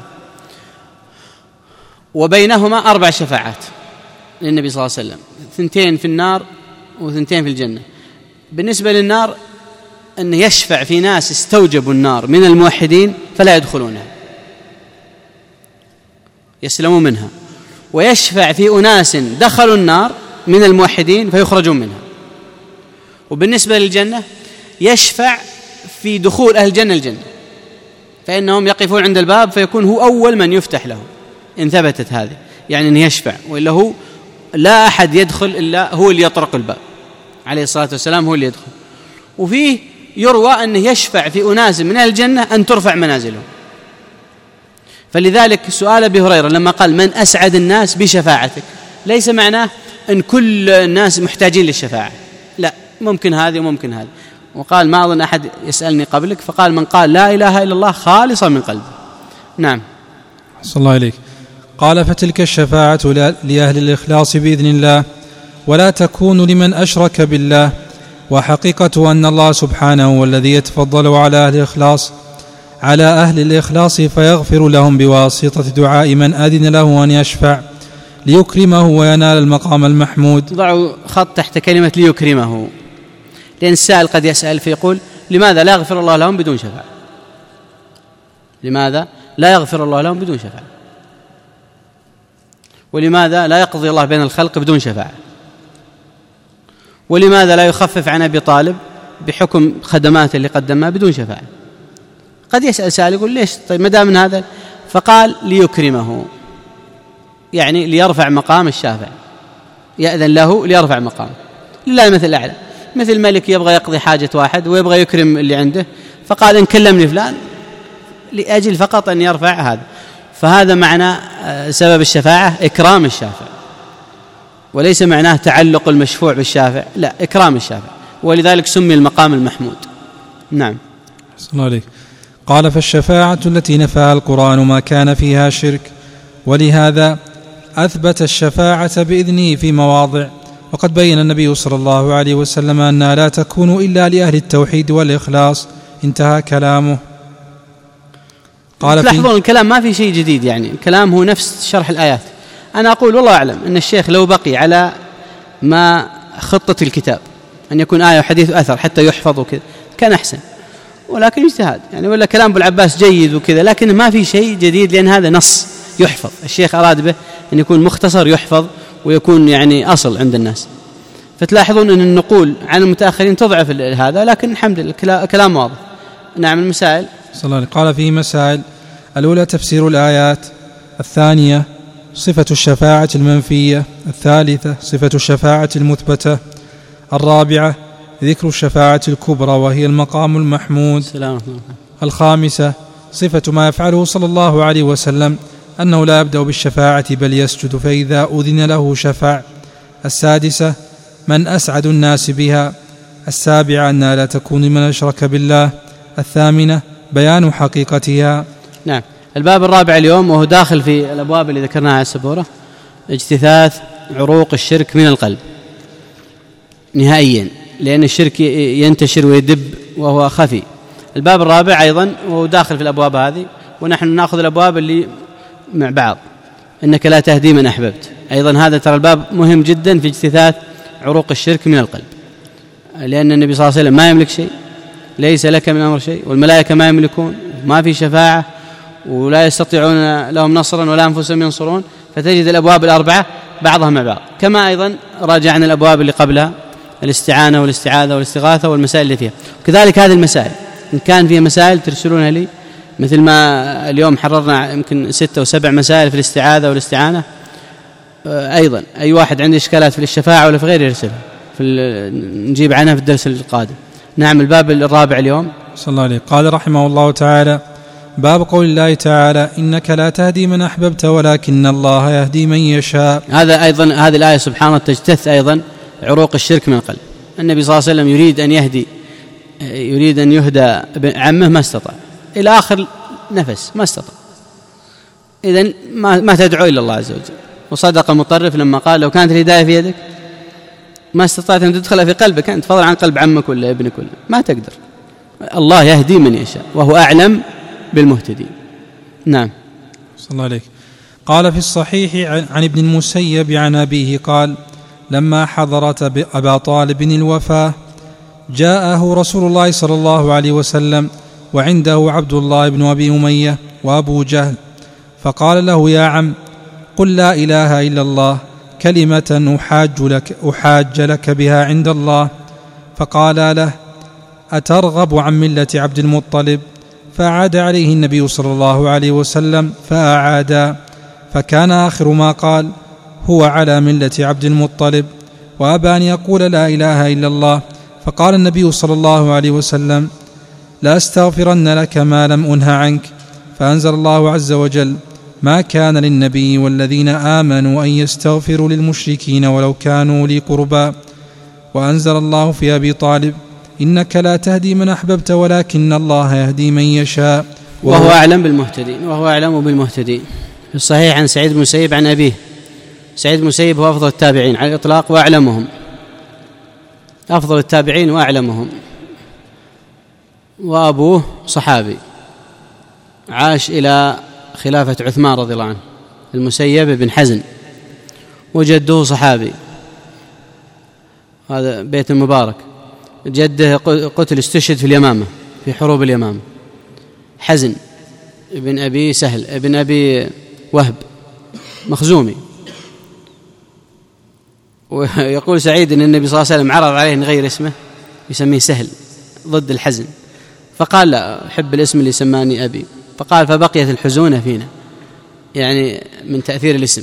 [SPEAKER 1] وبينهما أربع شفاعات للنبي صلى الله عليه وسلم، ثنتين في النار وثنتين في الجنة. بالنسبة للنار أن يشفع في ناس استوجبوا النار من الموحدين فلا يدخلونها يسلموا منها، ويشفع في أناس دخلوا النار من الموحدين فيخرجون منها. وبالنسبة للجنة يشفع في دخول أهل الجنة الجنة، فإنهم يقفون عند الباب فيكون هو أول من يفتح له إن ثبتت هذه، يعني أن يشفع، وإلا هو لا أحد يدخل إلا هو اللي يطرق الباب عليه الصلاة والسلام، هو اللي يدخل. وفيه يروى أنه يشفع في أناس من أهل الجنة أن ترفع منازلهم. فلذلك سؤال أبي هريرة لما قال من أسعد الناس بشفاعتك ليس معناه أن كل الناس محتاجين للشفاعة، لا، ممكن هذه وممكن هذه. وقال ما أظن أحد يسألني قبلك، فقال من قال لا إله إلا الله خالصا من قلبه، نعم.
[SPEAKER 3] صلى الله عليك. قال فتلك الشفاعة لأهل الإخلاص بإذن الله، ولا تكون لمن أشرك بالله، وحقيقة أن الله سبحانه هو الذي يتفضل على أهل الإخلاص على أهل الإخلاص فيغفر لهم بواسطة دعاء من أذن له أن يشفع ليكرمه وينال المقام المحمود.
[SPEAKER 1] ضعوا خط تحت كلمة ليكرمه، لأن السائل قد يسأل فيقول لماذا لا يغفر الله لهم بدون شفاعة؟ لماذا لا يغفر الله لهم بدون شفاعة؟ ولماذا لا يقضي الله بين الخلق بدون شفاعة؟ ولماذا لا يخفف عن أبي طالب بحكم خدماته اللي قدمها بدون شفاعة؟ قد يسأل سائل يقول ليش؟ طيب ما دام من هذا، فقال ليكرمه، يعني ليرفع مقام الشافع، يأذن له ليرفع مقام. لله المثل الأعلى، مثل ملك يبغى يقضي حاجة واحد ويبغى يكرم اللي عنده، فقال إن كلمني فلان لأجل فقط أن يرفع هذا. فهذا معنى سبب الشفاعة إكرام الشافع، وليس معناه تعلق المشفوع بالشافع، لا، إكرام الشافع، ولذلك سمي المقام المحمود. نعم.
[SPEAKER 3] صلى الله عليك. قال فالشفاعة التي نفاها القرآن ما كان فيها شرك، ولهذا أثبت الشفاعة بإذنه في مواضع، وقد بين النبي صلى الله عليه وسلم أنها لا تكون إلا لأهل التوحيد والإخلاص. انتهى كلامه.
[SPEAKER 1] قال تلاحظون الكلام ما في شيء جديد، يعني الكلام هو نفس شرح الآيات. أنا أقول والله أعلم أن الشيخ لو بقي على ما خطة الكتاب أن يكون آية وحديث أثر حتى يحفظ وكذا كان أحسن، ولكن اجتهاد يعني، ولا كلام أبو العباس جيد وكذا، لكن ما في شيء جديد، لأن هذا نص يحفظ. الشيخ أراد به أن يكون مختصر يحفظ ويكون يعني أصل عند الناس. فتلاحظون أن النقول عن المتأخرين تضعف هذا، لكن الحمد لله كلام واضح. نعم. المسائل.
[SPEAKER 3] صلى الله عليه. قال فيه مسائل: الأولى تفسير الآيات، الثانية صفة الشفاعة المنفية، الثالثة صفة الشفاعة المثبتة، الرابعة ذكر الشفاعة الكبرى وهي المقام المحمود،
[SPEAKER 1] سلام.
[SPEAKER 3] الخامسة صفة ما يفعله صلى الله عليه وسلم أنه لا يبدأ بالشفاعة بل يسجد فإذا أذن له شفع، السادسة من أسعد الناس بها، السابعة أنها لا تكون من أشرك بالله، الثامنة بيان حقيقتها.
[SPEAKER 1] نعم. الباب الرابع اليوم وهو داخل في الأبواب اللي ذكرناها على السبورة، اجتثاث عروق الشرك من القلب نهائيا، لأن الشرك ينتشر ويدب وهو خفي. الباب الرابع أيضا وهو داخل في الأبواب هذه، ونحن نأخذ الأبواب اللي مع بعض. إنك لا تهدي من أحببت، أيضا هذا ترى الباب مهم جدا في اجتثاث عروق الشرك من القلب، لأن النبي صلى الله عليه وسلم ما يملك شيء، ليس لك من أمر شيء، والملائكة ما يملكون، ما في شفاعة، ولا يستطيعون لهم نصرا ولا أنفسهم ينصرون. فتجد الأبواب الأربعة بعضها مع بعض. كما أيضا راجعنا الأبواب اللي قبلها، الاستعانة والاستعاذة والاستغاثة والمسائل اللي فيها، وكذلك هذه المسائل إن كان فيها مسائل ترسلونها لي، مثل ما اليوم حررنا يمكن ستة وسبع مسائل في الاستعاذة والاستعانة. أيضا أي واحد عنده إشكالات في الشفاعة ولا في غيره يرسلها، في نجيب عنها في الدرس القادم. نعم. الباب الرابع اليوم.
[SPEAKER 3] صلى الله عليه. قال رحمه الله تعالى: باب قول الله تعالى: إنك لا تهدي من أحببت ولكن الله يهدي من يشاء.
[SPEAKER 1] هذا أيضا هذه الآية سبحانه تجتث أيضا عروق الشرك من القلب. النبي صلى الله عليه وسلم يريد أن يهدي يريد أن يهدى عمه ما استطاع، إلى آخر نفس ما استطاع. إذن ما, ما تدعو إلا الله عز وجل. وصدق المطرف لما قال: لو كانت الهداية في يدك ما استطعت أن تدخلها في قلبك أنت، فضلا عن قلب عمك ولا ابنك ولا ما تقدر. الله يهدي من يشاء وهو أعلم بالمهتدين. نعم.
[SPEAKER 3] صلى الله عليه. قال في الصحيح عن ابن المسيب عن أبيه قال: لما حضرت أبا طالب الوفاة جاءه رسول الله صلى الله عليه وسلم وعنده عبد الله بن أبي أمية وأبو جهل، فقال له: يا عم، قل لا إله إلا الله كلمة أحاج لك, أحاج لك بها عند الله. فقال له: أترغب عن ملة عبد المطلب؟ فأعاد عليه النبي صلى الله عليه وسلم فأعاد، فكان آخر ما قال: هو على ملة عبد المطلب، وأبى أن يقول لا إله إلا الله. فقال النبي صلى الله عليه وسلم: لا أستغفرن لك ما لم أنه عنك. فأنزل الله عز وجل: ما كان للنبي والذين آمنوا أن يستغفروا للمشركين ولو كانوا لي قربى. وأنزل الله في أبي طالب: إنك لا تهدي من أحببت ولكن الله يهدي من يشاء.
[SPEAKER 1] وهو أعلم بالمهتدين وهو أعلم بالمهتدين. في الصحيح عن سعيد بن المسيب عن أبيه. سعيد بن المسيب هو أفضل التابعين على الإطلاق وأعلمهم، أفضل التابعين وأعلمهم، وأبوه صحابي عاش إلى خلافة عثمان رضي الله عنه، المسيب بن حزن، وجده صحابي، هذا بيت المبارك. جده قتل استشهد في اليمامة في حروب اليمامة، حزن ابن أبي سهل ابن أبي وهب مخزومي. ويقول سعيد أن النبي صلى الله عليه وسلم عرض عليه أن يغير اسمه يسميه سهل ضد الحزن، فقال لا، أحب الاسم اللي سماني أبي. فقال فبقيت الحزونة فينا، يعني من تأثير الاسم.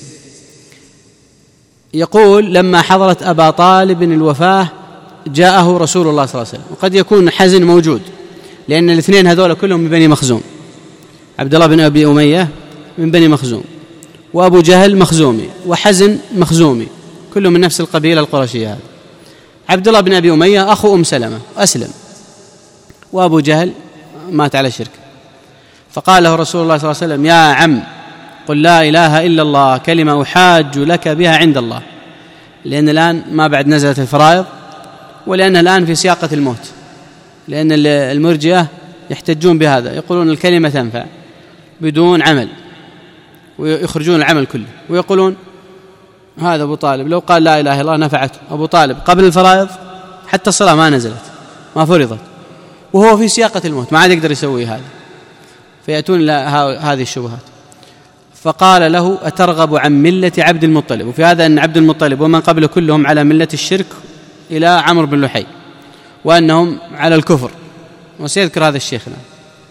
[SPEAKER 1] يقول لما حضرت أبا طالب الوفاة جاءه رسول الله صلى الله عليه وسلم، وقد يكون حزن موجود لأن الاثنين هذول كلهم من بني مخزوم، عبد الله بن أبي أمية من بني مخزوم، وأبو جهل مخزومي، وحزن مخزومي، كلهم من نفس القبيلة القرشية. هذا عبد الله بن أبي أمية أخو أم سلمة أسلم، وأبو جهل مات على الشرك. فقال له رسول الله صلى الله عليه وسلم يا عم قل لا إله إلا الله كلمة أحاج لك بها عند الله، لأن الآن ما بعد نزلت الفرائض، ولأن الآن في سياقة الموت، لأن المرجئة يحتجون بهذا، يقولون الكلمة تنفع بدون عمل، ويخرجون العمل كله، ويقولون هذا أبو طالب لو قال لا إله إلا الله نفعته. أبو طالب قبل الفرائض حتى الصلاة ما نزلت ما فرضت، وهو في سياقة الموت ما عاد يقدر يسوي هذا، فيأتون هذه الشبهات. فقال له أترغب عن ملة عبد المطلب؟ وفي هذا أن عبد المطلب ومن قبل كلهم على ملة الشرك إلى عمرو بن لحي، وأنهم على الكفر، وسيذكر هذا الشيخ الآن.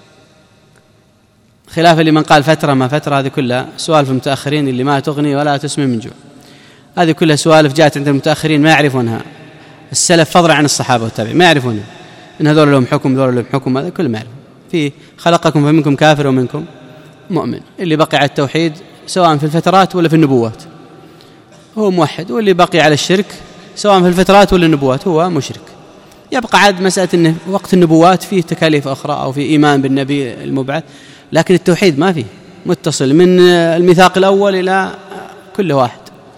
[SPEAKER 1] خلافا لمن قال فترة ما فترة، هذه كلها سوالف المتأخرين اللي ما تغني ولا تسمن من جوع، هذه كلها سوالف جاءت عند المتأخرين ما يعرفونها السلف فضلا عن الصحابة والتابعين، ما يعرفونها إن هذول لهم حكم ذول لهم حكم، هذا كله ما يعرف. في خلقكم فمنكم كافر ومنكم مؤمن، اللي بقي على التوحيد سواء في الفترات ولا في النبوات هو موحد، واللي بقي على الشرك سواء في الفترات ولا النبوات هو مشرك. يبقى عاد مسألة أن وقت النبوات فيه تكاليف أخرى أو في إيمان بالنبي المبعث، لكن التوحيد ما فيه، متصل من الميثاق الأول إلى كل واحد.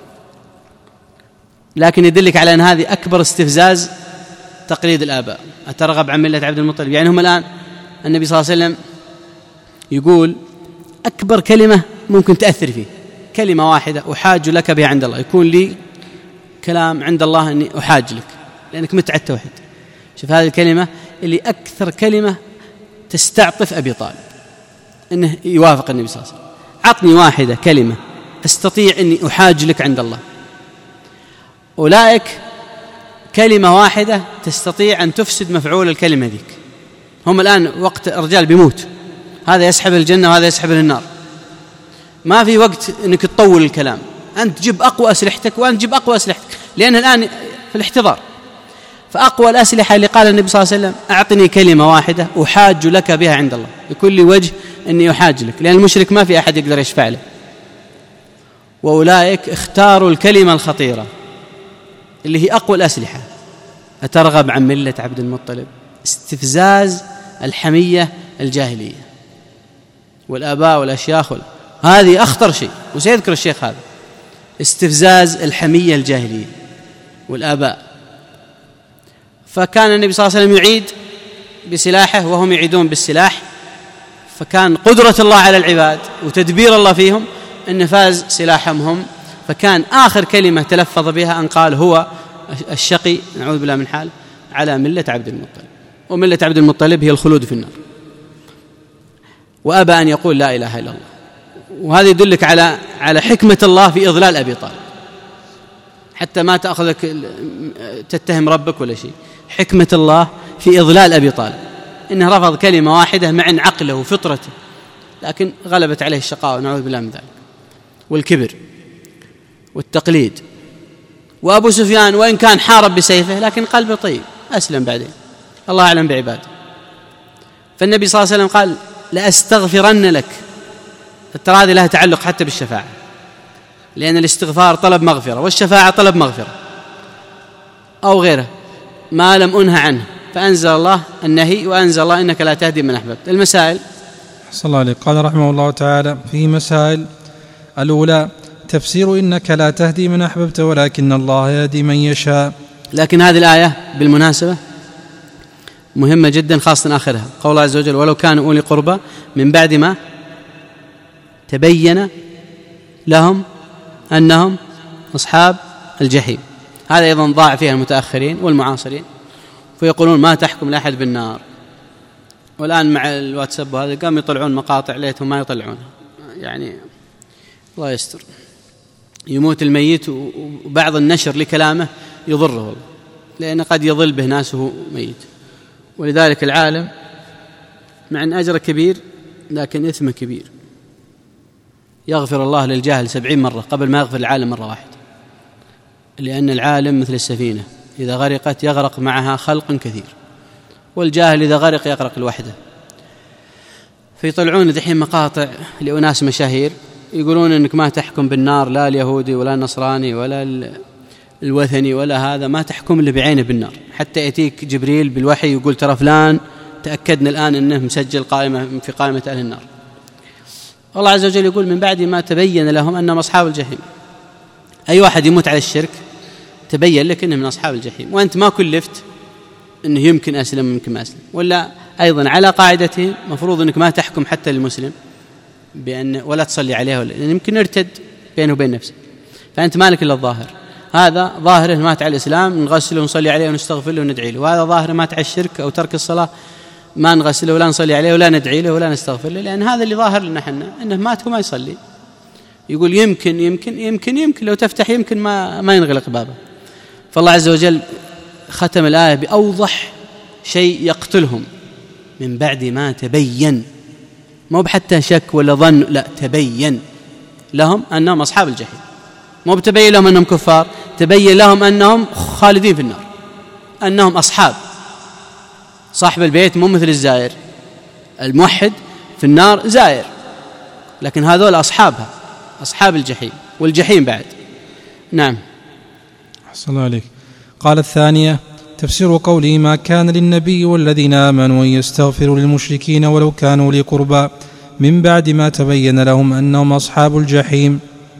[SPEAKER 1] لكن يدلك على أن هذه أكبر استفزاز تقليد الآباء. أترغب عن ملة عبد المطلب؟ يعني هم الآن النبي صلى الله عليه وسلم يقول أكبر كلمة ممكن تأثر فيه كلمة واحدة أحاج لك بها عند الله، يكون لي كلام عند الله أني أحاج لك لأنك مت على التوحيد. شوف هذه الكلمة اللي أكثر كلمة تستعطف أبي طالب أنه يوافق النبي صلى الله عليه وسلم. عطني واحدة كلمة أستطيع أني أحاج لك عند الله. أولئك كلمة واحدة تستطيع أن تفسد مفعول الكلمة ذيك. هم الآن وقت الرجال بيموت، هذا يسحب الجنة وهذا يسحب النار، ما في وقت أنك تطول الكلام، أنت جيب أقوى أسلحتك وأنت جيب أقوى أسلحتك، لأن الآن في الاحتضار. فأقوى الأسلحة اللي قال النبي صلى الله عليه وسلم أعطني كلمة واحدة أحاج لك بها عند الله، يكون لي وجه أني أحاج لك، لأن المشرك ما في أحد يقدر يشفع له. وأولئك اختاروا الكلمة الخطيرة اللي هي أقوى الأسلحة. أترغب عن ملة عبد المطلب؟ استفزاز الحمية الجاهلية والآباء والأشياخ، هذه أخطر شيء، وسيذكر الشيخ هذا استفزاز الحمية الجاهلية والآباء. فكان النبي صلى الله عليه وسلم يعيد بسلاحه وهم يعيدون بالسلاح، فكان قدرة الله على العباد وتدبير الله فيهم أن فاز سلاحهم هم. فكان آخر كلمة تلفظ بها أن قال هو الشقي نعوذ بالله من حال على ملة عبد المطلب، وملة عبد المطلب هي الخلود في النار، وأبى أن يقول لا إله إلا الله. وهذا يدلك على على حكمة الله في إضلال أبي طالب، حتى ما تأخذك تتهم ربك ولا شيء. حكمة الله في إضلال أبي طالب إنه رفض كلمة واحدة مع أن عقله وفطرته، لكن غلبت عليه الشقاوة نعوذ بالله من ذلك والكبر والتقليد. وأبو سفيان وإن كان حارب بسيفه لكن قلبه طيب، أسلم بعدين، الله أعلم بعباده. فالنبي صلى الله عليه وسلم قال لأستغفرن لك، ترى هذه لها تعلق حتى بالشفاعة، لأن الاستغفار طلب مغفرة والشفاعة طلب مغفرة أو غيره ما لم أنهى عنه، فأنزل الله النهي وأنزل الله إنك لا تهدي من أحببت. المسائل
[SPEAKER 3] صلى الله عليه. قال رحمه الله تعالى في مسائل: الأولى تفسير إنك لا تهدي من أحببت ولكن الله يهدي من يشاء.
[SPEAKER 1] لكن هذه الآية بالمناسبة مهمة جدا، خاصة آخرها، قول الله عز وجل: ولو كانوا أولي قربى من بعد ما تبين لهم أنهم أصحاب الجحيم. هذا أيضا ضاع فيها المتأخرين والمعاصرين، فيقولون ما تحكم لأحد بالنار. والآن مع الواتساب وهذا قام يطلعون مقاطع ليتهم ما يطلعونها، يعني الله يستر. يموت الميت وبعض النشر لكلامه يضره والله، لأن قد يضل به ناسه ميت. ولذلك العالم مع أن أجر كبير لكن إثمه كبير، يغفر الله للجاهل سبعين مرة قبل ما يغفر العالم مرة واحدة، لأن العالم مثل السفينة إذا غرقت يغرق معها خلق كثير، والجاهل إذا غرق يغرق لوحده. فيطلعون دحين مقاطع لأناس مشاهير يقولون إنك ما تحكم بالنار، لا اليهودي ولا النصراني ولا الوثني ولا هذا، ما تحكم اللي بعينه بالنار، حتى يأتيك جبريل بالوحي يقول ترى فلان تأكدنا الآن أنه مسجل قائمة في قائمة أهل النار. الله عز وجل يقول: من بعد ما تبين لهم أنهم أصحاب الجحيم. أي واحد يموت على الشرك تبين لك أنه من أصحاب الجحيم، وأنت ما كلفت أنه يمكن أسلم يمكن ما أسلم. ولا أيضا على قاعدته مفروض أنك ما تحكم حتى للمسلم بأن ولا تصلي عليه، ولا لأن يمكن يرتد بينه وبين نفسه، فأنت مالك إلا الظاهر. هذا ظاهره مات على الإسلام نغسله ونصلي عليه ونستغفر له وندعي له، وهذا ظاهره مات على الشرك أو ترك الصلاة ما نغسله ولا نصلي عليه ولا ندعي له ولا نستغفر له، لأن هذا اللي ظاهر لنا حنا أنه مات وما يصلي. يقول يمكن يمكن يمكن يمكن لو تفتح يمكن ما ما ينغلق بابه. فالله عز وجل ختم الآية بأوضح شيء يقتلهم: من بعد ما تبين، مو بحتى شك ولا ظن، لا، تبين لهم أنهم أصحاب الجحيم، مو بتبين لهم أنهم كفار، تبين لهم أنهم خالدين في النار، أنهم أصحاب. صاحب البيت مو مثل الزائر، الموحد في النار زائر، لكن هذول أصحابها، أصحاب الجحيم، والجحيم بعد. نعم.
[SPEAKER 3] أحسن الله عليك. قال الثانية تفسير قوله: ما كان للنبي والذين آمنوا أن يستغفروا للمشركين ولو كانوا لي قربى من بعد ما تبين لهم أنهم أصحاب الجحيم.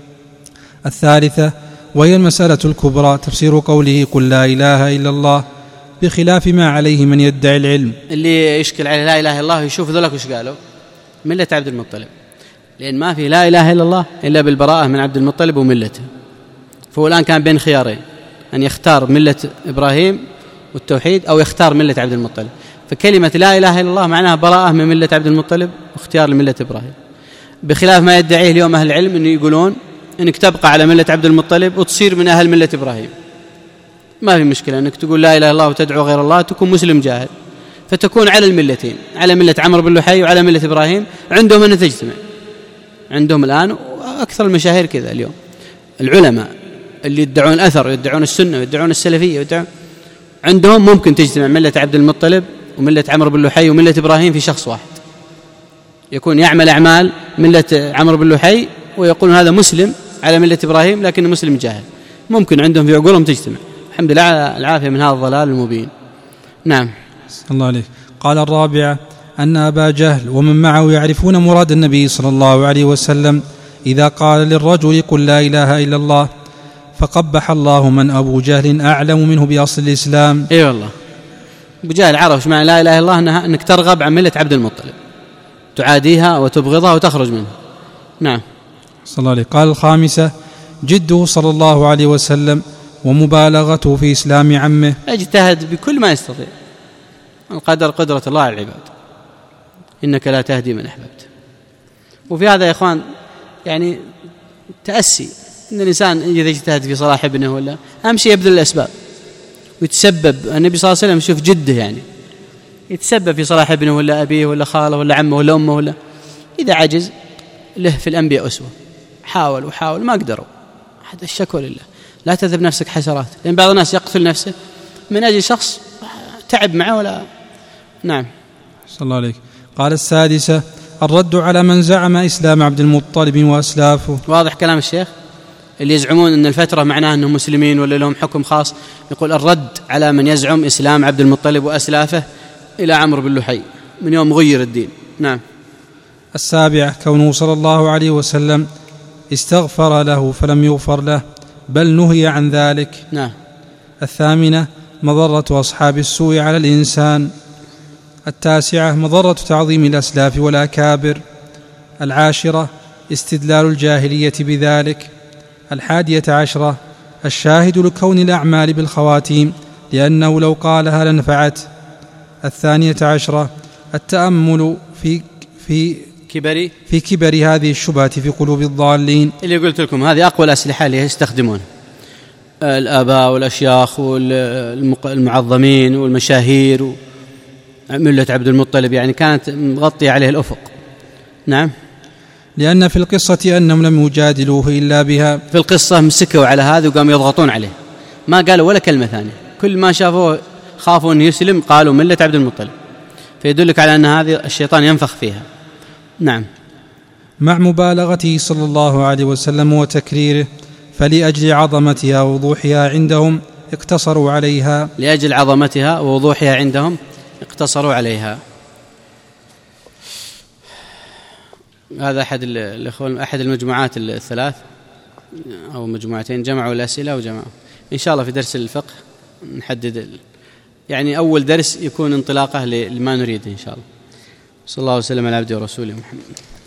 [SPEAKER 3] الثالثة وهي المسألة الكبرى تفسير قوله: قل لا إله إلا الله، بخلاف ما عليه من يدعي العلم.
[SPEAKER 1] اللي يشكل على لا إله إلا الله يشوف ذلك وش قالوا ملة عبد المطلب، لأن ما في لا إله إلا الله إلا بالبراءة من عبد المطلب وملته. فهو الآن كان بين خيارين، أن يختار ملة إبراهيم والتوحيد أو يختار ملة عبد المطلب. فكلمة لا إله إلا الله معناها براءة من ملة عبد المطلب واختيار لملة إبراهيم، بخلاف ما يدعيه اليوم أهل العلم أنه يقولون أنك تبقى على ملة عبد المطلب وتصير من أهل ملة إبراهيم. ما في مشكلة أنك تقول لا إله إلا الله وتدعو غير الله، تكون مسلم جاهل، فتكون على الملتين، على ملة عمرو بن لحي وعلى ملة إبراهيم. عندهم أن تجتمع، عندهم الآن أكثر المشاهير كذا اليوم، العلماء اللي يدعون الأثر ويدعون السنة ويدعون السلفية ويدعون، عندهم ممكن تجتمع ملة عبد المطلب وملة عمرو بن لحي وملة إبراهيم في شخص واحد، يكون يعمل أعمال ملة عمرو بن لحي ويقولون هذا مسلم على ملة إبراهيم لكن مسلم جاهل. ممكن عندهم في عقولهم تجتمع. الحمد لله على العافية من هذا الضلال المبين. نعم.
[SPEAKER 3] صلى الله عليه. قال الرابعة أن أبا جهل ومن معه يعرفون مراد النبي صلى الله عليه وسلم إذا قال للرجل قل لا إله إلا الله، فقبح الله من أبو جهل أعلم منه بأصل الإسلام.
[SPEAKER 1] إيه والله، أبو جهل عرف ايش معنى لا إله إلا الله، أنها أنك ترغب عن ملة عبد المطلب، تعاديها وتبغضها وتخرج منها. نعم.
[SPEAKER 3] صلى الله عليه. قال الخامسة جده صلى الله عليه وسلم ومبالغته في إسلام عمه،
[SPEAKER 1] اجتهد بكل ما يستطيع، القدر قدرة الله على العباد، إنك لا تهدي من أحببت. وفي هذا يا إخوان يعني تأسي إن الإنسان إذا اجتهد في صلاح ابنه ولا أهم شيء يبذل الأسباب ويتسبب. النبي صلى الله عليه وسلم شوف جده يعني يتسبب في صلاح ابنه ولا أبيه ولا خاله ولا عمه ولا أمه، ولا إذا عجز له في الأنبياء أسوة، حاول وحاول ما قدروا، هذا الشكوى لله. لا تذهب نفسك حسرات، لأن بعض الناس يقتل نفسه من أجل شخص تعب معه ولا. نعم.
[SPEAKER 3] صلى الله عليك. قال السادسة الرد على من زعم إسلام عبد المطلب وأسلافه.
[SPEAKER 1] واضح كلام الشيخ اللي يزعمون أن الفترة معناه أنهم مسلمين ولا لهم حكم خاص. يقول الرد على من يزعم إسلام عبد المطلب وأسلافه إلى عمرو بن لحي من يوم غير الدين. نعم.
[SPEAKER 3] السابعة كونه صلى الله عليه وسلم استغفر له فلم يغفر له بل نهي عن ذلك.
[SPEAKER 1] نعم.
[SPEAKER 3] الثامنة مضرة أصحاب السوء على الإنسان. التاسعة مضرة تعظيم الأسلاف والأكابر. العاشرة استدلال الجاهلية بذلك. الحادية عشرة الشاهد لكون الأعمال بالخواتيم لأنه لو قالها لنفعت. الثانية عشرة التأمل في في
[SPEAKER 1] كبري
[SPEAKER 3] في كبر هذه الشبهة في قلوب الضالين.
[SPEAKER 1] اللي قلت لكم هذه أقوى الأسلحة اللي يستخدمون الآباء والأشياخ والمعظمين والمشاهير وملة عبد المطلب، يعني كانت مغطية عليه الأفق. نعم.
[SPEAKER 3] لأن في القصة أنهم لم يجادلوه إلا بها.
[SPEAKER 1] في القصة مسكوا على هذا وقاموا يضغطون عليه، ما قالوا ولا كلمة ثانية، كل ما شافوه خافوا أن يسلم قالوا ملة عبد المطلب، فيدلك على أن هذه الشيطان ينفخ فيها. نعم.
[SPEAKER 3] مع مبالغته صلى الله عليه وسلم وتكريره، فلأجل عظمتها ووضوحها عندهم اقتصروا عليها.
[SPEAKER 1] لأجل عظمتها ووضوحها عندهم اقتصروا عليها. هذا أحد الإخوان أحد المجموعات الثلاث أو مجموعتين جمعوا الأسئلة وجمعوا. إن شاء الله في درس الفقه نحدد يعني أول درس يكون انطلاقه لما نريد إن شاء الله. صلى الله وسلم على عبده ورسوله محمد.